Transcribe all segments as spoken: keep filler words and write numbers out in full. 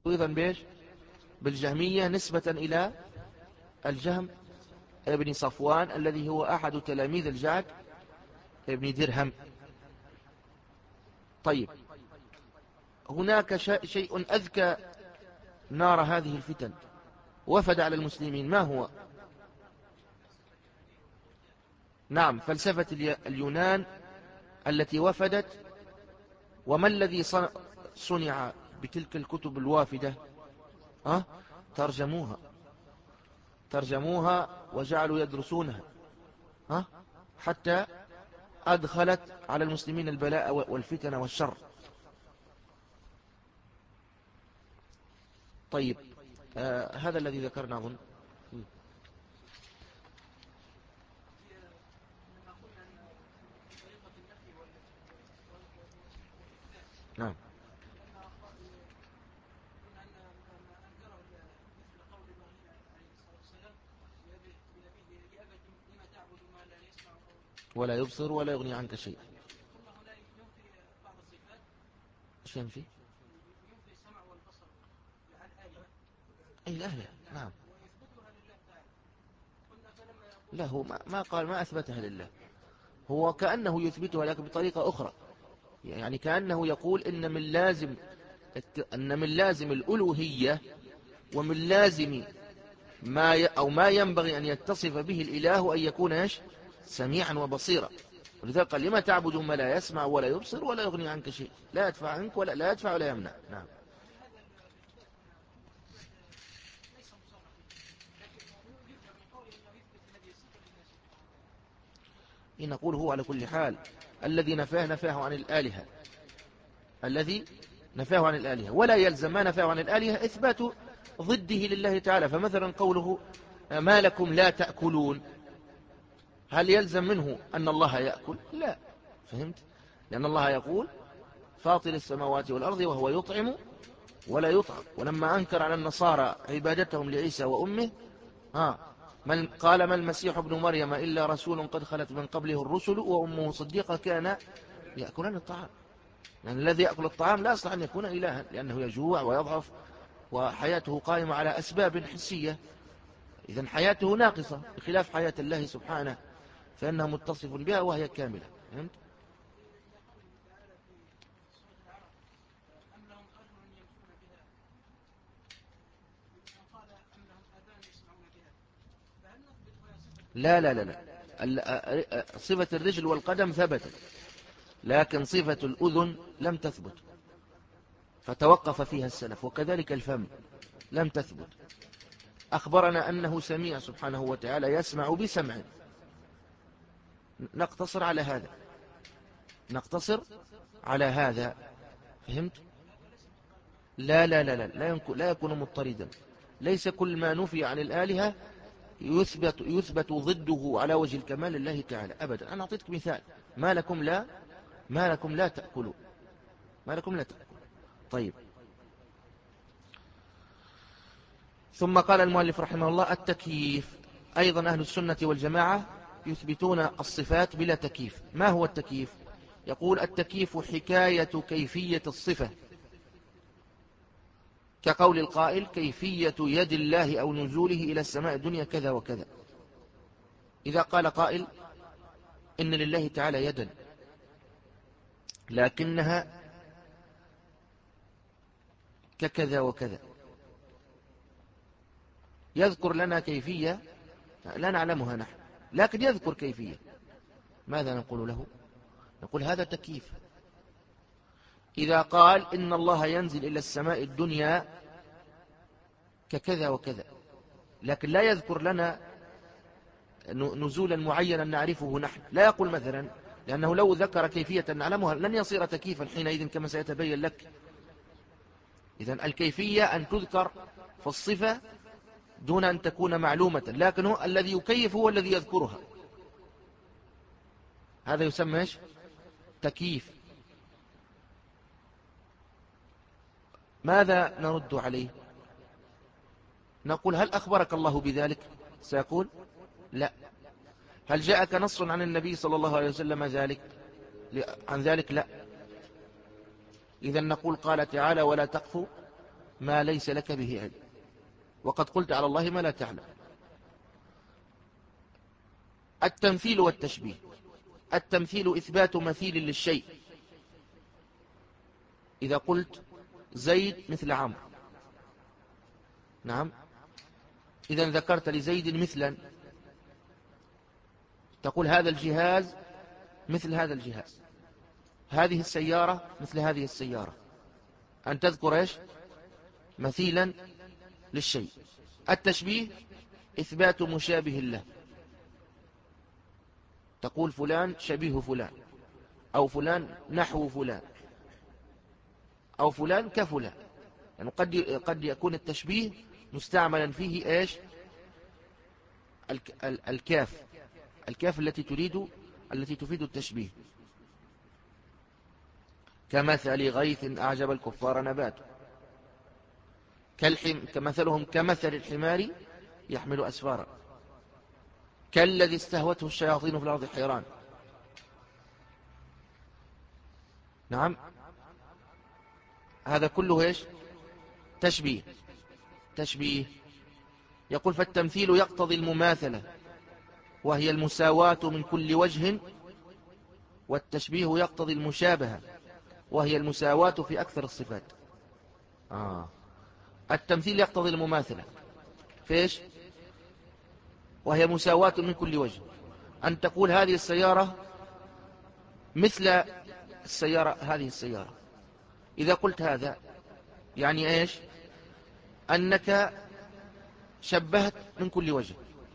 أيضا بإيش؟ بالجهمية نسبة إلى الجهم ابن صفوان الذي هو أحد تلاميذ الجعد ابن درهم. طيب، هناك شيء أذكى نار هذه الفتن وفد على المسلمين، ما هو؟ نعم، فلسفة اليونان التي وفدت. وما الذي صنع بتلك الكتب الوافدة؟ أه؟ ترجموها ترجموها وجعلوا يدرسونها، أه؟ حتى أدخلت على المسلمين البلاء والفتن والشر. طيب، آه هذا الذي ذكرنا أظن. نعم. ولا يبصر ولا يغني عنك شيء. ايش ينفي؟ اي الآلهة. نعم. لا، هو ما قال ما أثبتها لله، هو كأنه يثبتها لكن بطريقة أخرى. يعني كأنه يقول إن من لازم أن من لازم الألوهية ومن لازم ما ي... أو ما ينبغي أن يتصف به الإله أن يكون إيش؟ سميعا وبصيرا. ولذلك قال لما تعبد ما لا يسمع ولا يبصر ولا يغني عنك شيء، لا يدفع عنك ولا لا يدفع ولا يمنع. نعم. إن نقول هو على كل حال الذي نفاه نفاه عن الآلهة، الذي نفاه عن الآلهة، ولا يلزم ما نفاه عن الآلهة إثبات ضده لله تعالى. فمثلا قوله ما لكم لا تأكلون، هل يلزم منه أن الله يأكل؟ لا. فهمت؟ لأن الله يقول فاطر السماوات والأرض وهو يطعم ولا يطعم. ولما أنكر على النصارى عبادتهم لعيسى وأمه ها من قال ما المسيح ابن مريم إلا رسول قد خلت من قبله الرسل وأمه صديقة كان يأكلان الطعام. يعني الذي يأكل الطعام لا يصلح أن يكون إلها، لأنه يجوع ويضعف وحياته قائمة على أسباب حسية، إذن حياته ناقصة بخلاف حياة الله سبحانه فإنه متصف بها وهي كاملة. فهمت؟ لا لا لا لا، صفة الرجل والقدم ثبتت، لكن صفة الأذن لم تثبت، فتوقف فيها السلف. وكذلك الفم لم تثبت. أخبرنا أنه سميع سبحانه وتعالى يسمع بسمع، نقتصر على هذا نقتصر على هذا. فهمت؟ لا لا لا لا لا, لا يكون مضطردا. ليس كل ما نفي عن الآلهة يثبت, يثبت ضده على وجه الكمال لله تعالى أبدا. أنا أعطيتك مثال، ما لكم لا ما لكم لا تأكلوا ما لكم لا تأكلوا. طيب، ثم قال المؤلف رحمه الله التكييف. أيضا أهل السنة والجماعة يثبتون الصفات بلا تكييف. ما هو التكييف؟ يقول التكييف حكاية كيفية الصفة، كقول القائل كيفية يد الله أو نزوله إلى السماء الدنيا كذا وكذا. إذا قال قائل إن لله تعالى يدا لكنها ككذا وكذا، يذكر لنا كيفية لا نعلمها نحن، لكن يذكر كيفية، ماذا نقول له؟ نقول هذا تكييف. إذا قال إن الله ينزل إلى السماء الدنيا ككذا وكذا، لكن لا يذكر لنا نزولا معينا نعرفه نحن، لا يقول مثلا، لأنه لو ذكر كيفية نعلمها لن يصير تكييفا حينئذ كما سيتبين لك. إذن الكيفية أن تذكر في الصفة دون أن تكون معلومة، لكن هو الذي يكيف هو الذي يذكرها، هذا يسمى إيش؟ تكييف. ماذا نرد عليه؟ نقول هل أخبرك الله بذلك؟ سيقول لا. هل جاءك نص عن النبي صلى الله عليه وسلم ذلك عن ذلك؟ لا. إذن نقول قال تعالى ولا تقف ما ليس لك به علم، وقد قلت على الله ما لا تعلم. التمثيل والتشبيه. التمثيل إثبات مثيل للشيء. إذا قلت زيد مثل عمرو، نعم، إذا ذكرت لزيد مثلا، تقول هذا الجهاز مثل هذا الجهاز، هذه السيارة مثل هذه السيارة، أن تذكر إيش؟ مثيلا للشيء. التشبيه إثبات مشابه له، تقول فلان شبيه فلان، أو فلان نحو فلان، أو فلان كفلان. يعني قد قد يكون التشبيه مستعملا فيه إيش؟ الكاف، الكاف التي تريد التي تفيد التشبيه. كمثل غيث أعجب الكفار نباته، كالحم كمثلهم كمثل الحمار يحمل أسفارا، كالذي استهوته الشياطين في الأرض حيران. نعم، هذا كله إيش؟ تشبيه. تشبيه. يقول فالتمثيل يقتضي المماثلة وهي المساواة من كل وجه، والتشبيه يقتضي المشابهة وهي المساواة في أكثر الصفات. آه. التمثيل يقتضي المماثلة فيش؟ وهي مساواة من كل وجه، أن تقول هذه السيارة مثل السيارة هذه السيارة. إذا قلت هذا يعني إيش؟ أنك شبهت من كل وجه،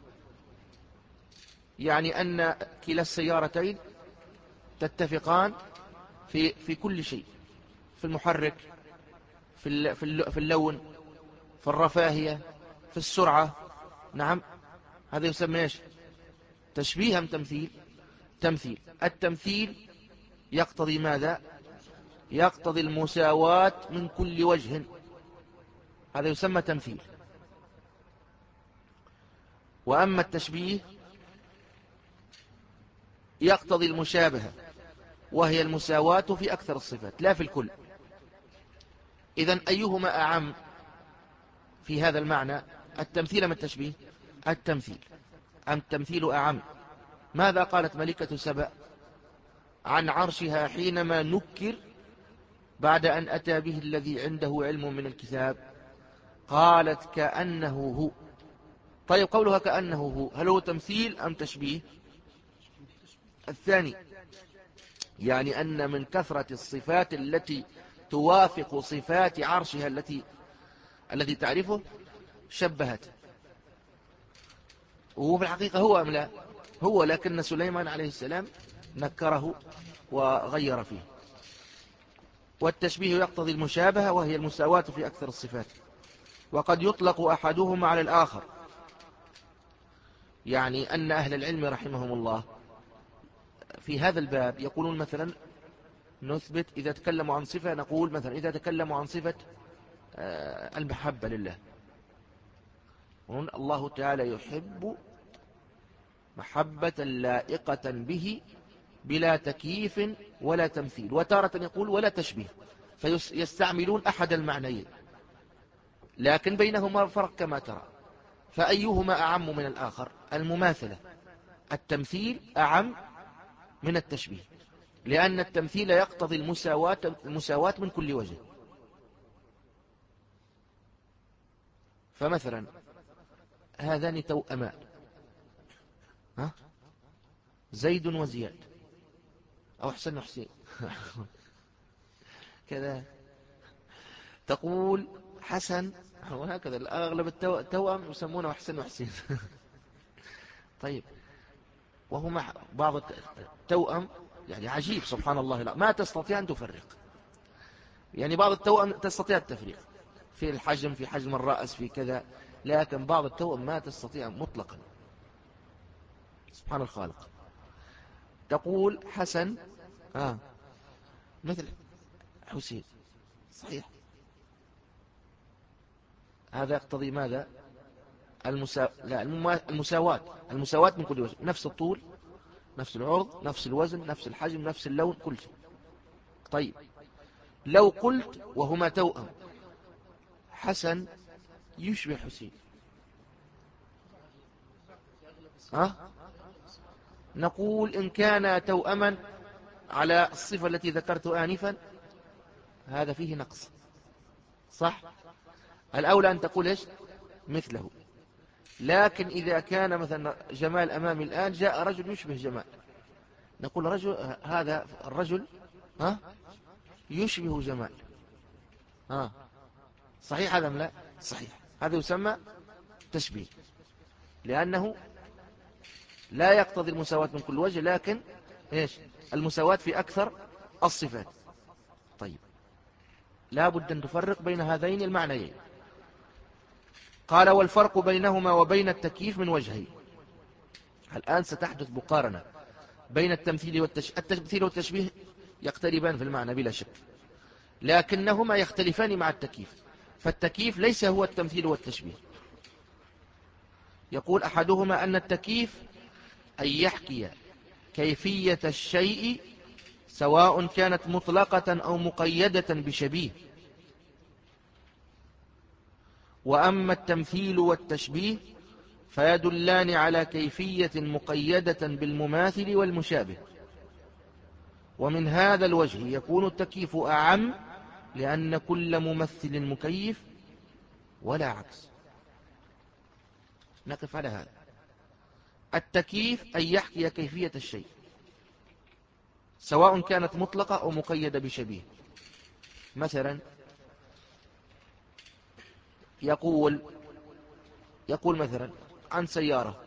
يعني أن كلا السيارتين تتفقان في في كل شيء، في المحرك، في في اللون، في الرفاهية، في السرعة. نعم، هذا يسمى إيش؟ تشبيه أم تمثيل؟ تمثيل. التمثيل يقتضي ماذا؟ يقتضي المساواة من كل وجه، هذا يسمى تمثيل. وأما التشبيه يقتضي المشابهة وهي المساواة في أكثر الصفات لا في الكل. إذن أيهما أعم في هذا المعنى؟ التمثيل أم التشبيه؟ التمثيل. أم التمثيل أعم؟ ماذا قالت ملكة سبأ عن عرشها حينما نكر بعد أن أتى به الذي عنده علم من الكتاب؟ قالت كأنه هو. طيب قولها كأنه هو هل هو تمثيل أم تشبيه؟ الثاني، يعني أن من كثرة الصفات التي توافق صفات عرشها التي الذي تعرفه شبهت. وهو في الحقيقة هو أم لا؟ هو، لكن سليمان عليه السلام نكره وغير فيه. والتشبيه يقتضي المشابهة وهي المساواة في أكثر الصفات، وقد يطلق أحدهما على الآخر. يعني أن أهل العلم رحمهم الله في هذا الباب يقولون مثلا نثبت إذا تكلموا عن صفة، نقول مثلا إذا تكلموا عن صفة المحبة لله، الله تعالى يحب محبة لائقة به بلا تكييف ولا تمثيل. وتارة يقول ولا تشبيه، فيستعملون أحد المعنيين لكن بينهما فرق كما ترى. فأيهما أعم من الآخر؟ المماثلة. التمثيل أعم من التشبيه، لأن التمثيل يقتضي المساواة المساواة من كل وجه. فمثلا هذان توأمان، ها؟ زيد وزياد، أو حسن وحسين كذا. تقول حسن، وهكذا الأغلب التوأم يسمونه حسن وحسين طيب، وهما بعض التوأم يعني عجيب سبحان الله، لا ما تستطيع أن تفرق. يعني بعض التوأم تستطيع التفريق في الحجم، في حجم الرأس، في كذا، لكن بعض التوأم ما تستطيع مطلقا. سبحان الخالق. تقول حسن آه مثل حسين، صحيح. هذا يقتضي ماذا؟ المسا... لا المما... المساواة المساواة من كل وجه، نفس الطول، نفس العرض، نفس الوزن، نفس الحجم، نفس اللون، كل شيء. طيب لو قلت وهما توأم الحسن يشبه الحسين؟ ها؟ نقول إن كان توأما على الصفة التي ذكرت آنفا هذا فيه نقص، صح؟ الأولى أن تقول إيش؟ مثله. لكن إذا كان مثلا جمال أمامي الآن، جاء رجل يشبه جمال، نقول رجل هذا الرجل ها يشبه جمال. ها صحيح هذا أم لا؟ صحيح، هذا يسمى تشبيه، لأنه لا يقتضي المساواة من كل وجه، لكن إيش؟ المساواة في أكثر الصفات. طيب، لا بد أن تفرق بين هذين المعنيين. قال والفرق بينهما وبين التكييف من وجهين. الآن ستحدث مقارنة بين التمثيل والتشبيه. التمثيل والتشبيه يقتربان في المعنى بلا شك، لكنهما يختلفان مع التكييف، فالتكييف ليس هو التمثيل والتشبيه. يقول أحدهما أن التكييف أن يحكي كيفية الشيء سواء كانت مطلقة أو مقيدة بشبيه، وأما التمثيل والتشبيه فيدلان على كيفية مقيدة بالمماثل والمشابه. ومن هذا الوجه يكون التكييف أعم، لأن كل ممثل مكيف ولا عكس. نقف على هذا. التكييف أن يحكي كيفية الشيء سواء كانت مطلقة أو مقيدة بشبيه. مثلا يقول يقول مثلا عن سيارة،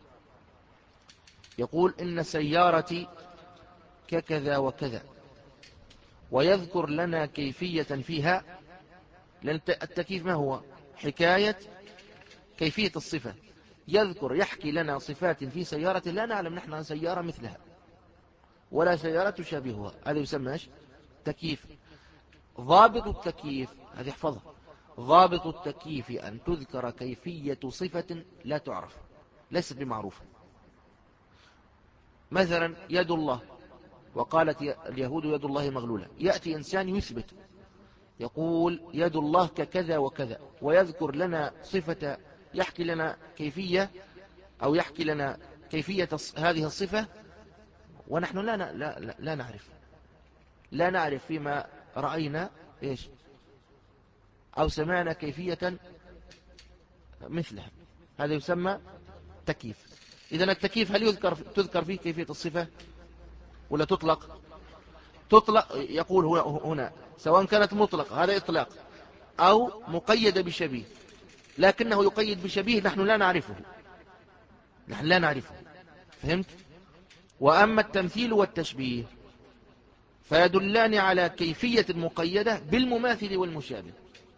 يقول إن سيارتي ككذا وكذا، ويذكر لنا كيفية فيها. لأن التكييف ما هو؟ حكاية كيفية الصفة. يذكر يحكي لنا صفات في سيارة لا نعلم نحن عن سيارة مثلها ولا سيارة تشابهها، هذا يسمى تكييف. ضابط التكييف هذه احفظها، ضابط التكييف أن تذكر كيفية صفة لا تعرف، ليست بمعروفة. مثلا يد الله، وقالت اليهود يد الله مغلولة، يأتي إنسان يثبت يقول يد الله ككذا وكذا، ويذكر لنا صفة، يحكي لنا كيفية أو يحكي لنا كيفية هذه الصفة، ونحن لا, لا, لا, لا نعرف لا نعرف فيما رأينا إيش أو سمعنا كيفية مثلها. هذا يسمى تكييف. إذن التكييف هل يذكر تذكر فيه كيفية الصفة ولا تطلق؟ تطلق. يقول هنا سواء كانت مطلقة، هذا إطلاق، أو مقيدة بشبيه، لكنه يقيد بشبيه نحن لا نعرفه نحن لا نعرفه فهمت؟ وأما التمثيل والتشبيه فيدلان على كيفية مقيدة بالمماثل والمشابه.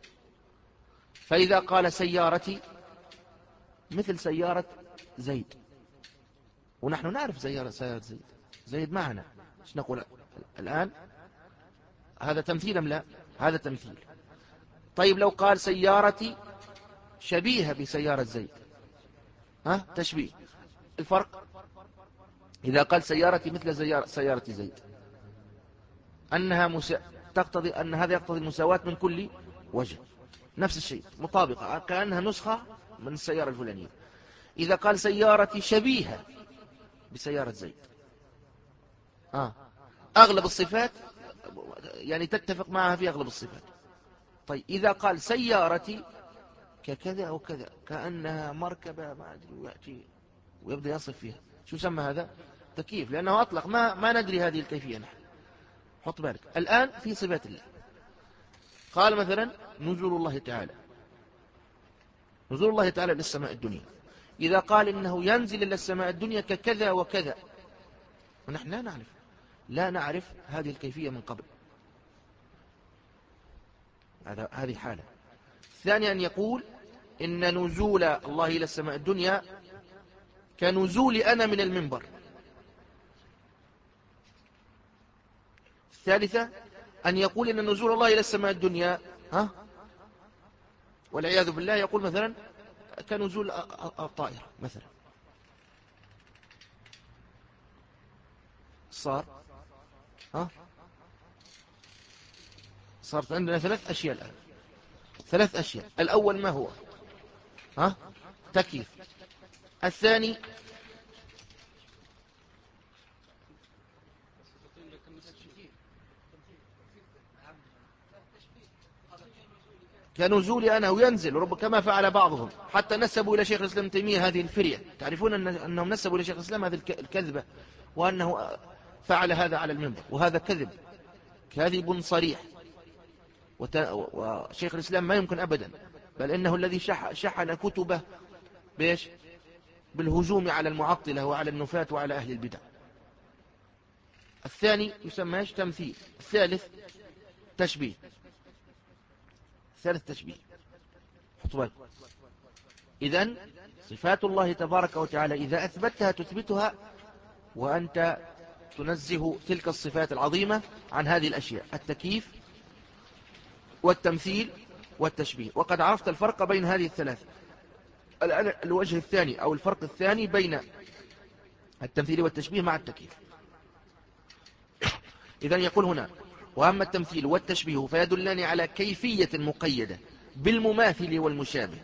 فإذا قال سيارتي مثل سيارة زيد، ونحن نعرف سيارة سيارة زيد زيد معنا، ايش نقول الآن؟ هذا تمثيل أم لا؟ هذا تمثيل. طيب لو قال سيارتي شبيهة بسيارة زيد، ها تشبيه. الفرق إذا قال سيارتي مثل سيارة زيد أنها مسا... تقتضي أن هذا يقتضي المساواة من كل وجه، نفس الشيء مطابقة، كأنها نسخة من السيارة الفلانية. إذا قال سيارتي شبيهة بسيارة زيد، آه. أغلب الصفات يعني تتفق معها في أغلب الصفات. طيب إذا قال سيارتي ككذا أو كذا، كأنها مركبة ما أدري، ويأتي ويبدأ يصف فيها، شو سمى هذا؟ تكييف، لأنه أطلق، ما, ما ندري هذه الكيفية نحن. حط بالك الآن في صفات الله. قال مثلا نزول الله تعالى، نزول الله تعالى للسماء الدنيا. إذا قال إنه ينزل إلى السماء الدنيا ككذا وكذا، ونحن لا نعرف لا نعرف هذه الكيفية من قبل، هذه حالة. ثانيا أن يقول إن نزول الله إلى السماء الدنيا كنزول أنا من المنبر. الثالثة أن يقول إن نزول الله إلى السماء الدنيا ها والعياذ بالله، يقول مثلا كنزول الطائرة مثلا. صار ها صارت عندنا ثلاث أشياء الآن. ثلاث أشياء. الأول ما هو؟ ها؟ تكييف. الثاني كنزول أنه ينزل، رب كما فعل بعضهم حتى نسبوا إلى شيخ الإسلام تيمية هذه الفرية. تعرفون أن أنهم نسبوا إلى شيخ الإسلام هذه الكذبة، وأنه فعل هذا على المنبر، وهذا كذب، كذب صريح. وشيخ الإسلام ما يمكن أبدا، بل إنه الذي شحن كتبه بإيش؟ بالهجوم على المعطلة وعلى النفاة وعلى أهل البدع. الثاني يسمى إيش؟ تمثيل. الثالث تشبيه. الثالث تشبيه. حطوا بالك. إذن صفات الله تبارك وتعالى إذا أثبتها تثبتها، وأنت تنزه تلك الصفات العظيمة عن هذه الأشياء: التكييف والتمثيل والتشبيه. وقد عرفت الفرق بين هذه الثلاثة. الآن الوجه الثاني أو الفرق الثاني بين التمثيل والتشبيه مع التكييف. إذن يقول هنا: وأما التمثيل والتشبيه فيدلان على كيفية مقيدة بالمماثل والمشابه،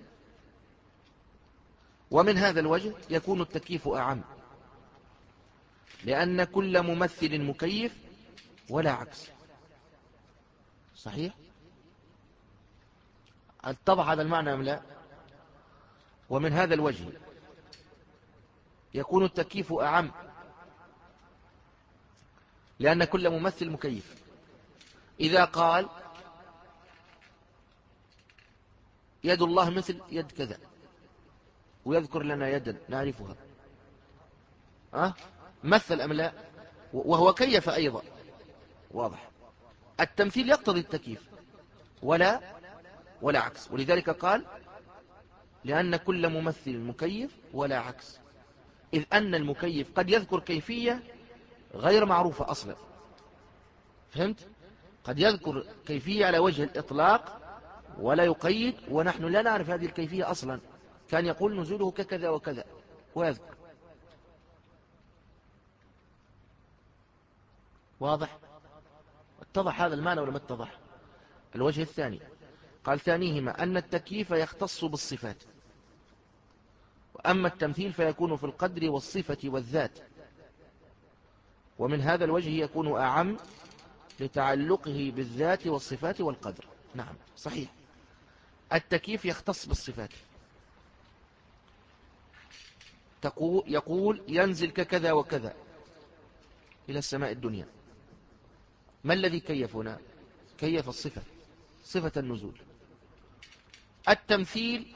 ومن هذا الوجه يكون التكييف أعم، لأن كل ممثل مكيف ولا عكس. صحيح؟ اتضح هذا المعنى أم لا؟ ومن هذا الوجه يكون التكييف أعم، لأن كل ممثل مكيف. إذا قال يد الله مثل يد كذا، ويذكر لنا يدا نعرفها، أه؟ مثل أم لا؟ وهو كيف أيضا. واضح. التمثيل يقتضي التكييف ولا ولا عكس، ولذلك قال: لأن كل ممثل مكيف ولا عكس، إذ أن المكيف قد يذكر كيفية غير معروفة أصلا. فهمت؟ قد يذكر كيفية على وجه الإطلاق ولا يقيد، ونحن لا نعرف هذه الكيفية أصلا. كان يقول نزوله ككذا وكذا ويذكر. واضح؟ اتضح هذا المعنى ولا ما اتضح؟ الوجه الثاني قال: ثانيهما أن التكييف يختص بالصفات، وأما التمثيل فيكون في القدر والصفة والذات، ومن هذا الوجه يكون أعم لتعلقه بالذات والصفات والقدر. نعم صحيح، التكييف يختص بالصفات. يقول ينزل ككذا وكذا إلى السماء الدنيا. ما الذي كيف هنا؟ كيف الصفة، صفة النزول. التمثيل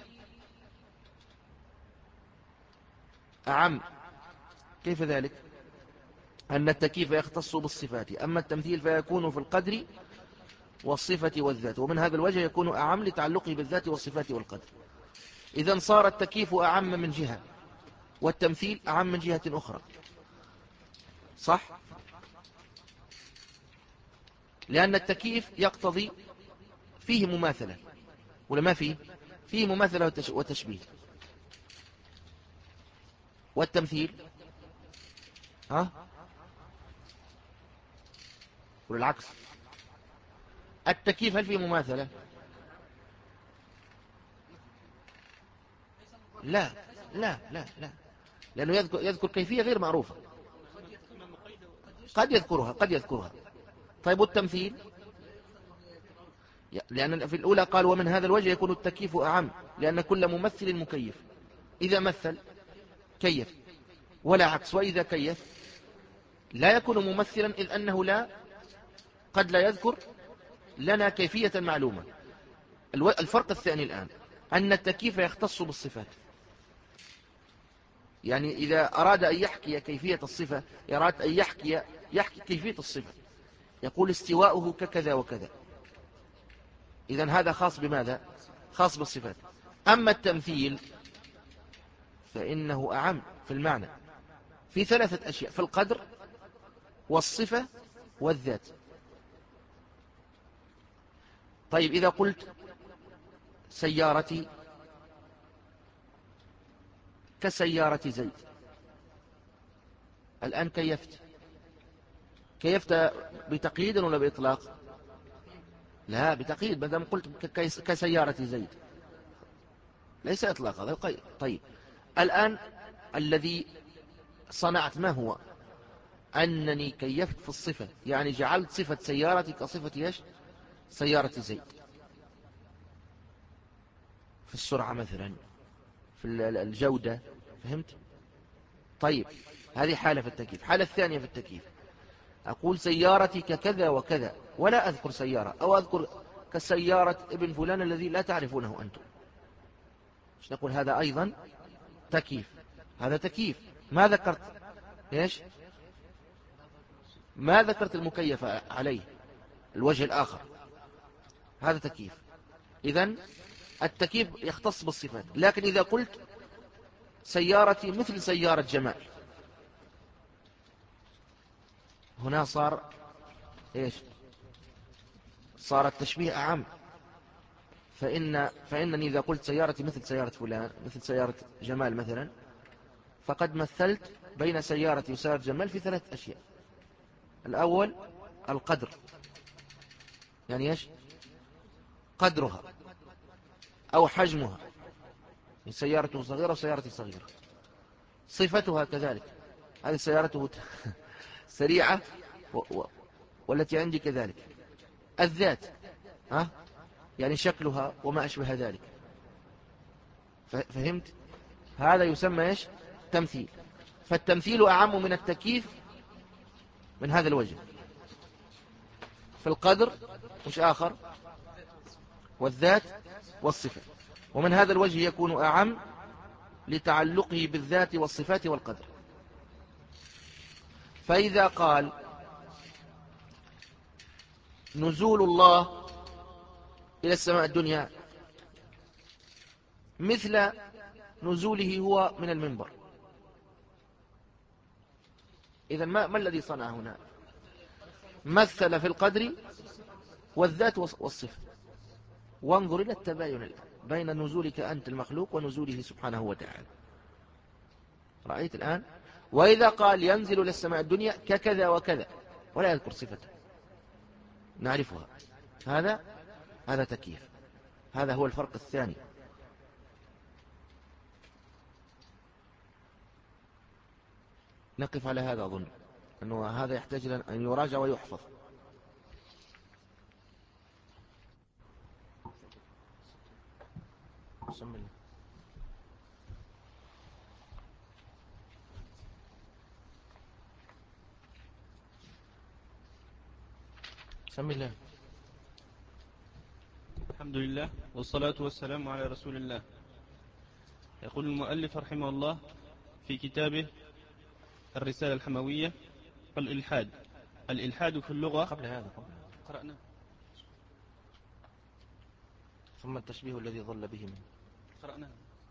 أعم. كيف ذلك؟ أن التكييف يختص بالصفات، أما التمثيل فيكون في القدر والصفة والذات، ومن هذا الوجه يكون أعم لتعلقه بالذات والصفات والقدر. إذن صار التكييف أعم من جهة، والتمثيل أعم من جهة أخرى. صح؟ لأن التكييف يقتضي فيه مماثلة، ولا ما فيه؟ فيه مماثلة وتشبيه. والتمثيل ها؟ والعكس. التكييف هل فيه مماثلة؟ لا لا لا لا، لأنه يذكر, يذكر كيفية غير معروفة. قد يذكرها قد يذكرها. طيب والتمثيل؟ لأن في الأولى قال: ومن هذا الوجه يكون التكييف أعم، لأن كل ممثل مكيف. إذا مثل كيف ولا عكس، وإذا كيف لا يكون ممثلا، إذ أنه لا قد لا يذكر لنا كيفية معلومة. الفرق الثاني الآن أن التكييف يختص بالصفات، يعني إذا أراد أن يحكي كيفية الصفة، يراد أن يحكي يحكي كيفية الصفة، يقول استواؤه ككذا وكذا. إذن هذا خاص بماذا؟ خاص بالصفات. أما التمثيل فإنه أعم في المعنى، في ثلاثة أشياء: في القدر والصفة والذات. طيب إذا قلت سيارتي كسيارة زيد، الآن كيفت كيفت بتقييد ولا بإطلاق؟ لا بتقييد، ما دام قلت كسيارة زيد ليس إطلاق هذا القيد. طيب الآن الذي صنعت ما هو؟ أنني كيفت في الصفة، يعني جعلت صفة سيارتي كصفة إيش؟ سيارة زيد، في السرعة مثلا، في الجودة، فهمت؟ طيب هذه حالة في التكييف. حالة الثانية في التكييف أقول سيارتي ككذا وكذا، ولا أذكر سيارة، أو أذكر كسيارة ابن فلان الذي لا تعرفونه أنتم، مش نقول هذا أيضا تكييف؟ هذا تكييف. ما ذكرت إيش؟ ما ذكرت المكيف عليه الوجه الآخر، هذا تكييف. إذن التكييف يختص بالصفات. لكن إذا قلت سيارتي مثل سيارة جمال، هنا صار إيش؟ صار التشبيه أعم. فإن فإنني إذا قلت سيارتي مثل سيارة فلان، مثل سيارة جمال مثلا، فقد مثلت بين سيارتي وسيارة جمال في ثلاث أشياء. الأول القدر، يعني إيش؟ قدرها أو حجمها، سيارته صغيرة وسيارتي صغيرة. صفتها كذلك، هذه سيارته سريعة و... و... والتي عندي كذلك. الذات، ها؟ يعني شكلها وما أشبه ذلك. فهمت؟ هذا يسمى إيش؟ تمثيل. فالتمثيل أعم من التكييف من هذا الوجه. في القدر مش آخر، والذات والصفة. ومن هذا الوجه يكون أعم لتعلقه بالذات والصفات والقدر. فإذا قال نزول الله إلى السماء الدنيا مثل نزوله هو من المنبر، إذن ما, ما الذي صنع هنا؟ مثل في القدر والذات والصفة. وانظر إلى التباين الآن بين نزولك أنت المخلوق ونزوله سبحانه وتعالى. رأيت الآن؟ وإذا قال ينزل إلى السماء الدنيا ككذا وكذا ولا يذكر صفته نعرفها، هذا هذا تكييف. هذا هو الفرق الثاني. نقف على هذا. أظن أنه هذا يحتاج أن يراجع ويحفظ. بسم الله. بسم الله. الحمد لله والصلاة والسلام على رسول الله. يقول المؤلف رحمه الله في كتابه الرسالة الحموية: الإلحاد. الإلحاد في اللغة قبل هذا قبل قرأنا ثم التشبيه الذي ظل به منه قرأنا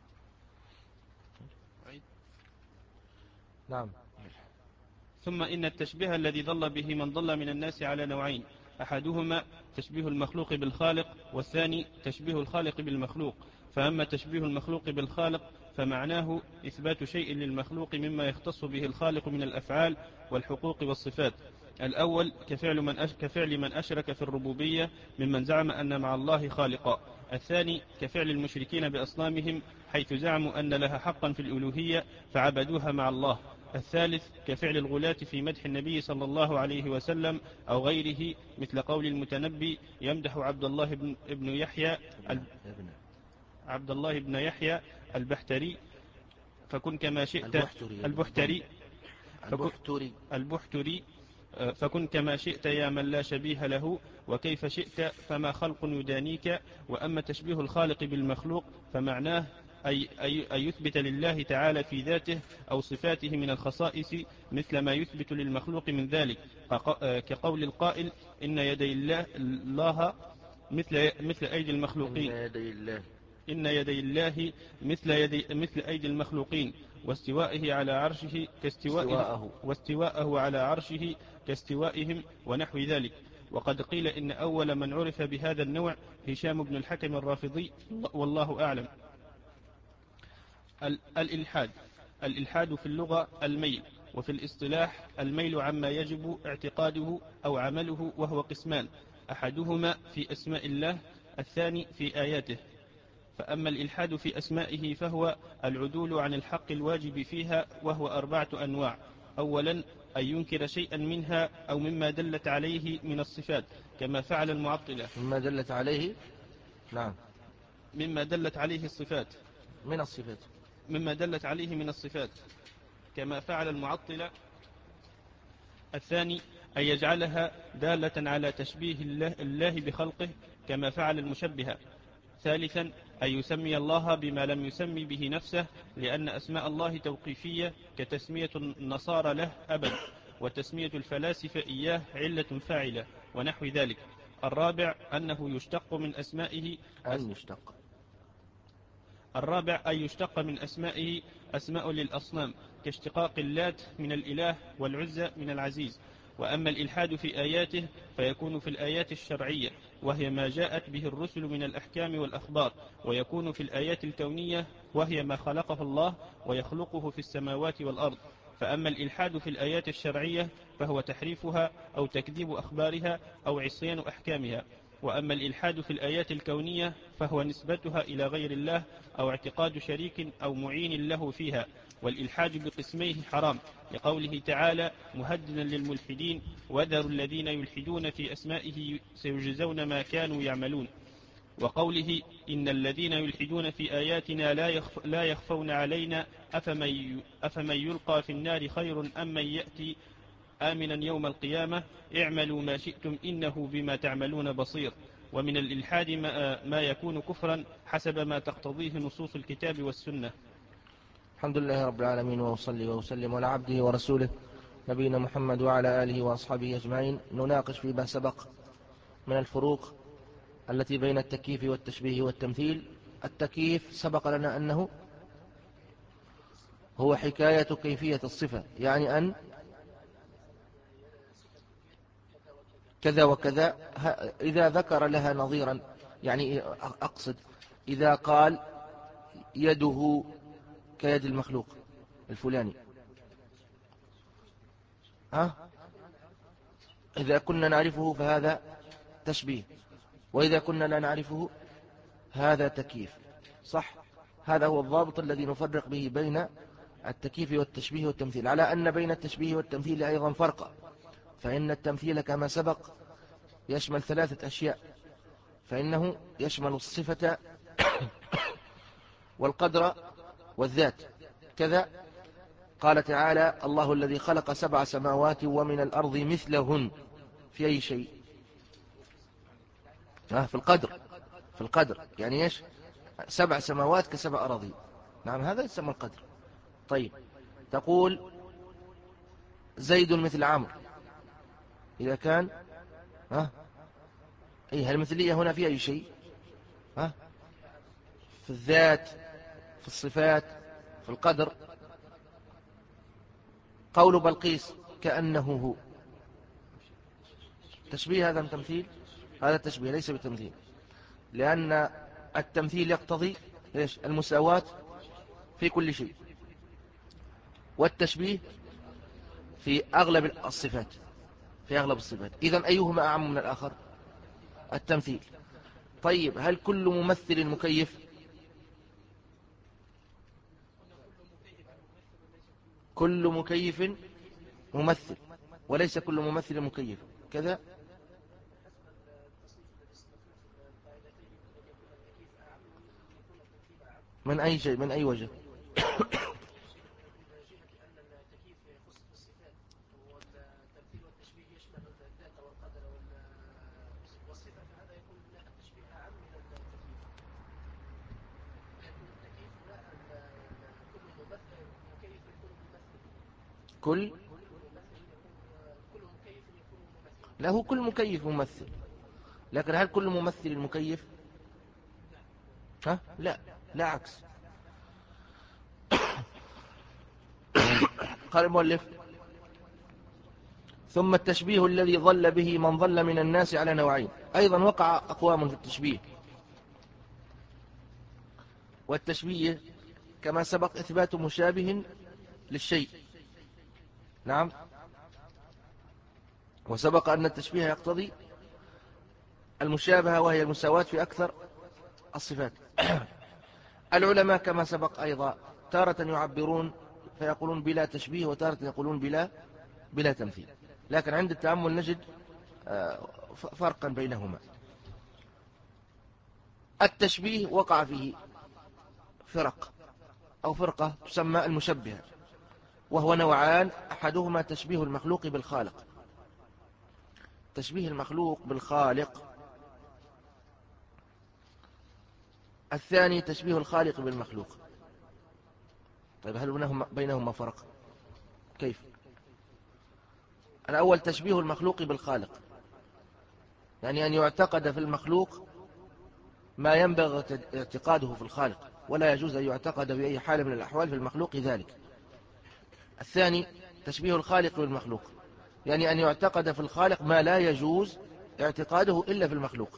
عيد. نعم. ثم إن التشبيه الذي ضل به من ضل من الناس على نوعين: أحدهما تشبيه المخلوق بالخالق، والثاني تشبيه الخالق بالمخلوق. فأما تشبيه المخلوق بالخالق فمعناه إثبات شيء للمخلوق مما يختص به الخالق من الأفعال والحقوق والصفات. الأول كفعل من, أش... كفعل من أشرك في الربوبية ممن زعم أن مع الله خالقا. الثاني كفعل المشركين بأصنامهم حيث زعموا أن لها حقا في الألوهية فعبدوها مع الله. الثالث كفعل الغلاة في مدح النبي صلى الله عليه وسلم أو غيره، مثل قول المتنبي يمدح عبد الله بن, ابن يحيى عبد الله بن يحيى البحتري فكن كما شئت البحتري البحتري البحتري فكن كما شئت يا من لا شبيه له، وكيف شئت فما خلق يدانيك. وأما تشبيه الخالق بالمخلوق فمعناه أي, أي, أي يثبت لله تعالى في ذاته أو صفاته من الخصائص مثل ما يثبت للمخلوق من ذلك، كقول القائل إن يدي الله, الله مثل, مثل أيدي المخلوقين إن يدي الله إن يدي الله مثل, يدي مثل أيدي المخلوقين، واستوائه على عرشه كاستوائه واستواءه على عرشه كاستوائهم ونحو ذلك. وقد قيل إن أول من عرف بهذا النوع هشام بن الحكم الرافضي، والله أعلم. الإلحاد. الإلحاد في اللغة الميل، وفي الاصطلاح الميل عما يجب اعتقاده أو عمله، وهو قسمان: أحدهما في أسماء الله، الثاني في آياته. فأما الإلحاد في أسمائه فهو العدول عن الحق الواجب فيها، وهو أربعة أنواع. أولا أن ينكر شيئا منها أو مما دلت عليه من الصفات كما فعل المعطلة. مما دلت عليه، نعم، مما دلت عليه الصفات من الصفات مما دلت عليه من الصفات كما فعل المعطلة. الثاني أن يجعلها دالة على تشبيه الله, الله بخلقه كما فعل المشبهة. ثالثا أن يسمي الله بما لم يسمي به نفسه، لأن أسماء الله توقيفية كتسمية النصارى له أبد، وتسمية الفلاسفة إياه علة فاعلة ونحو ذلك. الرابع أنه يشتق من أسمائه أن يشتق الرابع أن يشتق من أسمائه أسماء للأصنام كاشتقاق اللات من الإله والعزى من العزيز. وأما الإلحاد في آياته فيكون في الآيات الشرعية، وهي ما جاءت به الرسل من الأحكام والأخبار، ويكون في الآيات الكونية، وهي ما خلقه الله ويخلقه في السماوات والأرض. فأما الإلحاد في الآيات الشرعية فهو تحريفها أو تكذيب أخبارها أو عصيان أحكامها. وأما الإلحاد في الآيات الكونية فهو نسبتها إلى غير الله أو اعتقاد شريك أو معين له فيها. والإلحاد بقسميه حرام، لقوله تعالى مهددا للملحدين وذروا الذين يلحدون في أسمائه سيجزون ما كانوا يعملون. وقوله إن الذين يلحدون في آياتنا لا, يخف لا يخفون علينا أفمن, أفمن يلقى في النار خير أم من يأتي آمنا يوم القيامة اعملوا ما شئتم إنه بما تعملون بصير. ومن الإلحاد ما, ما يكون كفرا حسب ما تقتضيه نصوص الكتاب والسنة. الحمد لله رب العالمين، وأصلي وأسلم على عبده ورسوله نبينا محمد وعلى آله وأصحابه أجمعين. نناقش فيما سبق من الفروق التي بين التكييف والتشبيه والتمثيل. التكييف سبق لنا أنه هو حكاية كيفية الصفة، يعني أن كذا وكذا إذا ذكر لها نظيرا، يعني أقصد إذا قال يده كيد المخلوق الفلاني، ها؟ إذا كنا نعرفه فهذا تشبيه، وإذا كنا لا نعرفه هذا تكييف، صح؟ هذا هو الضابط الذي نفرق به بين التكييف والتشبيه والتمثيل، على أن بين التشبيه والتمثيل أيضا فرقا. فإن التمثيل كما سبق يشمل ثلاثة أشياء، فإنه يشمل الصفة والقدر والذات. كذا قال تعالى الله الذي خلق سبع سماوات ومن الأرض مثلهن في أي شيء؟ آه في القدر في القدر يعني إيش؟ سبع سماوات كسبع أراضي، نعم هذا يسمى القدر. طيب تقول زيد مثل عمرو، إذا كان ها أي المثلية هنا في أي شيء؟ ها في الذات، في الصفات، في القدر. قول بلقيس كأنه هو، تشبيه هذا تمثيل؟ هذا تشبيه ليس بتمثيل، لأن التمثيل يقتضي إيش؟ المساواة في كل شيء، والتشبيه في أغلب الصفات في أغلب الصفات. إذن أيهما أعم من الآخر؟ التمثيل. طيب هل كل ممثل مكيف؟ كل مكيف ممثل، وليس كل ممثل مكيف كذا. من أي شيء، من أي وجه؟ كل له كل مكيف ممثل، لكن هل كل ممثل مكيف؟ ها؟ لا، لا عكس. قال المؤلف ثم التشبيه الذي ضل به من ضل من الناس على نوعين. أيضا وقع أقوام في التشبيه، والتشبيه كما سبق إثبات مشابه للشيء، نعم، وسبق أن التشبيه يقتضي المشابهة وهي المساواة في أكثر الصفات. العلماء كما سبق أيضا تارة يعبرون فيقولون بلا تشبيه، وتارة يقولون بلا بلا تمثيل، لكن عند التأمل نجد فرقا بينهما. التشبيه وقع فيه فرق أو فرقة تسمى المشبهة، وهو نوعان: أحدهما تشبيه المخلوق بالخالق، تشبيه المخلوق بالخالق. الثاني تشبيه الخالق بالمخلوق. طيب هل بينهما بينهما فرق؟ كيف؟ الأول تشبيه المخلوق بالخالق، يعني أن يعتقد في المخلوق ما ينبغي اعتقاده في الخالق، ولا يجوز أن يعتقد بأي حال من الأحوال في المخلوق ذلك. الثاني تشبيه الخالق بالمخلوق، يعني أن يعتقد في الخالق ما لا يجوز اعتقاده إلا في المخلوق.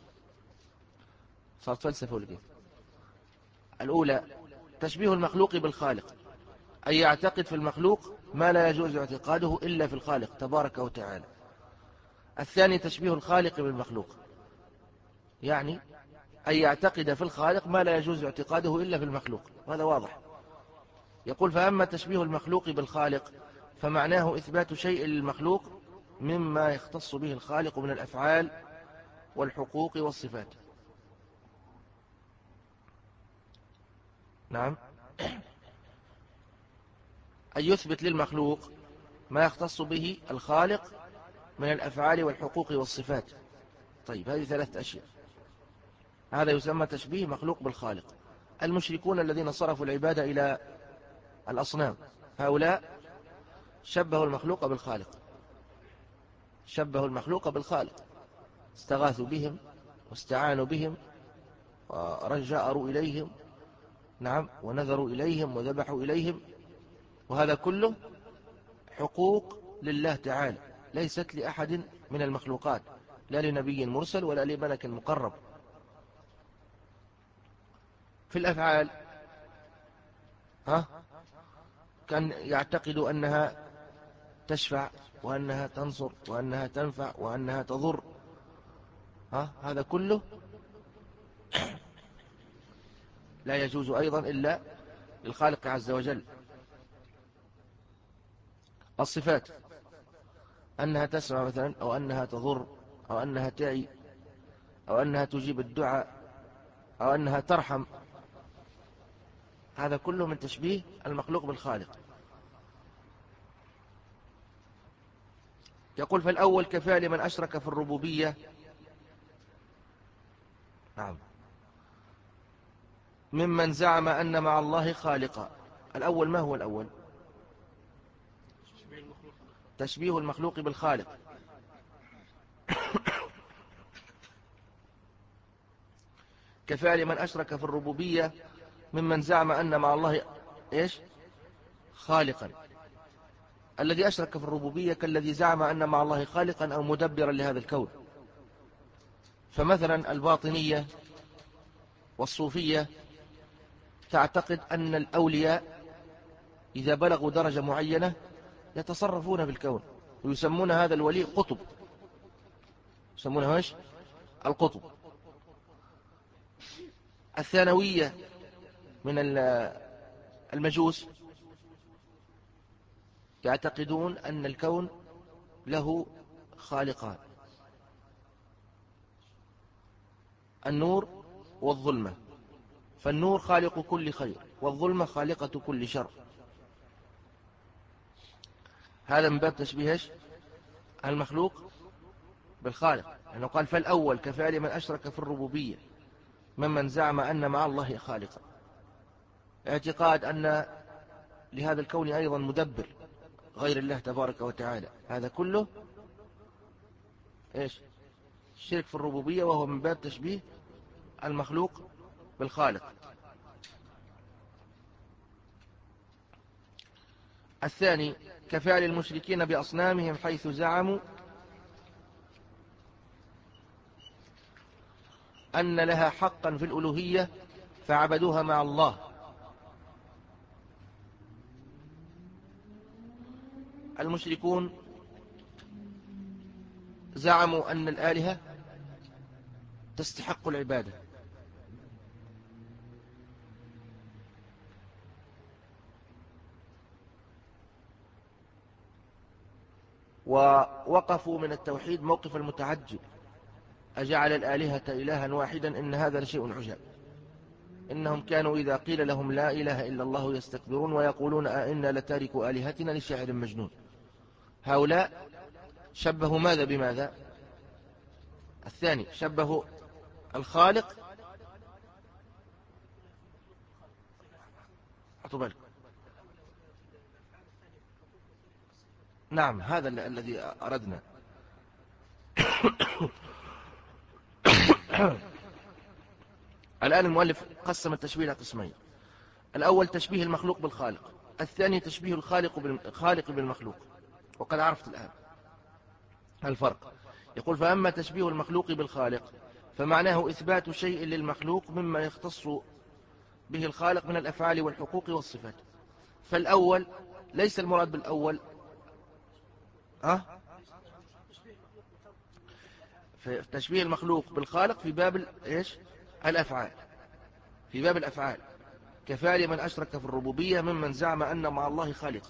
صارت فلسفة ولا كيف؟ الأولى تشبيه المخلوق بالخالق، أن يعتقد في المخلوق ما لا يجوز اعتقاده إلا في الخالق تبارك وتعالى. الثاني تشبيه الخالق بالمخلوق، يعني أن يعتقد في الخالق ما لا يجوز اعتقاده إلا في المخلوق. هذا واضح. يقول: فأما تشبيه المخلوق بالخالق فمعناه إثبات شيء للمخلوق مما يختص به الخالق من الأفعال والحقوق والصفات. نعم، أن يثبت للمخلوق ما يختص به الخالق من الأفعال والحقوق والصفات. طيب هذه ثلاثة أشياء، هذا يسمى تشبيه مخلوق بالخالق. المشركون الذين صرفوا العبادة إلى الأصنام، هؤلاء شبهوا المخلوق بالخالق، شبهوا المخلوق بالخالق، استغاثوا بهم واستعانوا بهم ورجعوا إليهم، نعم، ونذروا إليهم وذبحوا إليهم، وهذا كله حقوق لله تعالى، ليست لأحد من المخلوقات، لا لنبي مرسل ولا لملك مقرب. في الأفعال ها كان يعتقد أنها تشفع وأنها تنصر وأنها تنفع وأنها تضر، ها هذا كله لا يجوز أيضا إلا للخالق عز وجل. الصفات أنها تسمع مثلا، أو أنها تضر، أو أنها تعي، أو أنها تجيب الدعاء، أو أنها ترحم، هذا كله من تشبيه المخلوق بالخالق. يقول: فالأول كفعل من أشرك في الربوبية، نعم، ممن زعم أن مع الله خالقا. الأول ما هو الأول؟ تشبيه المخلوق بالخالق. كفعل من أشرك في الربوبية ممن زعم أن مع الله إيش؟ خالقا. الذي أشرك في الربوبية كالذي زعم أن مع الله خالقا أو مدبرا لهذا الكون. فمثلا الباطنية والصوفية تعتقد أن الأولياء إذا بلغوا درجة معينة يتصرفون بالكون، ويسمون هذا الولي قطب، يسمونه ايش؟ القطب. الثانوية من المجوس يعتقدون أن الكون له خالقان: النور والظلمة، فالنور خالق كل خير والظلمة خالقة كل شر. هذا من باب تشبيه المخلوق بالخالق، لأنه قال: فالأول كفعل من أشرك في الربوبية ممن زعم أن مع الله خالقا. اعتقاد أن لهذا الكون أيضا مدبر غير الله تبارك وتعالى، هذا كله إيش؟ الشرك في الربوبية، وهو من باب تشبيه المخلوق بالخالق. الثاني كفعل المشركين بأصنامهم، حيث زعموا أن لها حقا في الألوهية فعبدوها مع الله. المشركون زعموا أن الآلهة تستحق العبادة. ووقفوا من التوحيد موقف المتعجب: أجعل الآلهة إلها واحدا إن هذا لشيء عجاب. إنهم كانوا إذا قيل لهم لا إله إلا الله يستكبرون ويقولون أئنا لتاركوا آلهتنا لشاعر مجنون. هؤلاء شبهوا ماذا بماذا؟ الثاني شبهوا الخالق. أطبالك. نعم، هذا الذي أردنا. الآن المؤلف قسم التشبيه إلى قسمين: الأول تشبيه المخلوق بالخالق، الثاني تشبيه الخالق بالمخلوق. وقد عرفت الآن الفرق. يقول: فأما تشبيه المخلوق بالخالق فمعناه إثبات شيء للمخلوق مما يختص به الخالق من الأفعال والحقوق والصفات. فالأول ليس المراد بالأول أه؟ في تشبيه المخلوق بالخالق في باب إيش؟ الأفعال، في باب الأفعال، كفعل من أشرك في الربوبية ممن زعم أن مع الله خالقا.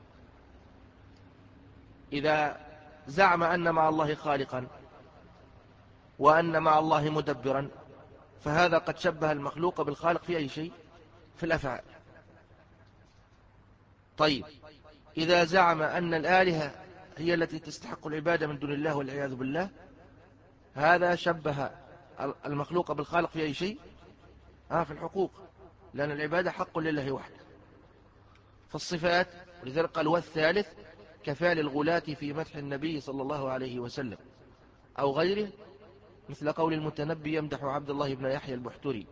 إذا زعم أن مع الله خالقا وأن مع الله مدبرا فهذا قد شبه المخلوق بالخالق في أي شيء؟ في الأفعال. طيب، إذا زعم أن الآلهة هي التي تستحق العبادة من دون الله والعياذ بالله، هذا شبه المخلوق بالخالق في أي شيء؟ آه في الحقوق، لأن العبادة حق لله وحده. في الصفات، ولذلك قال: والثالث كفعل الغلاة في مدح النبي صلى الله عليه وسلم أو غيره، مثل قول المتنبي يمدح عبد الله بن يحيى البحتري: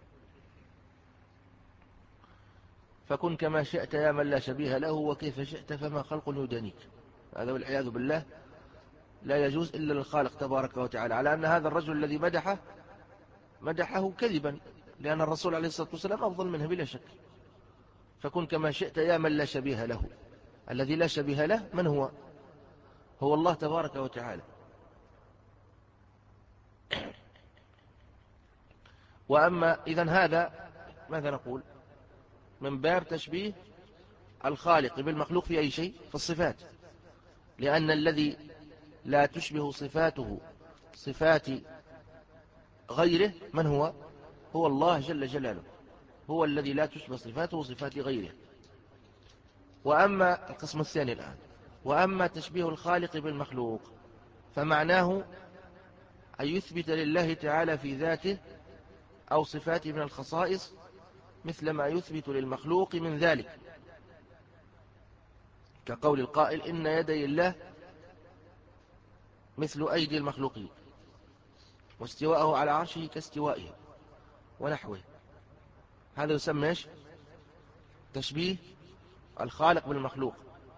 فكن كما شئت يا من لا شبيه له وكيف شئت فما خلق يدانيك. هذا والعياذ بالله لا يجوز إلا للخالق تبارك وتعالى، على أن هذا الرجل الذي مدحه مدحه كذبا، لأن الرسول عليه الصلاة والسلام أفضل منه بلا شك. فكن كما شئت يا من لا شبيه له. الذي لا شبيه له من هو؟ هو الله تبارك وتعالى. وأما إذن هذا ماذا نقول؟ من باب تشبيه الخالق بالمخلوق في أي شيء؟ في الصفات، لأن الذي لا تشبه صفاته صفات غيره من هو؟ هو الله جل جلاله، هو الذي لا تشبه صفاته صفات غيره. وأما القسم الثاني الآن: وأما تشبيه الخالق بالمخلوق فمعناه أن يثبت لله تعالى في ذاته أو صفاته من الخصائص مثل ما يثبت للمخلوق من ذلك، كقول القائل: إن يدي الله مثل أيدي المخلوقين، واستواءه على عرشه كاستوائه، ونحوه. هذا يسمى تشبيه الخالق بالمخلوق.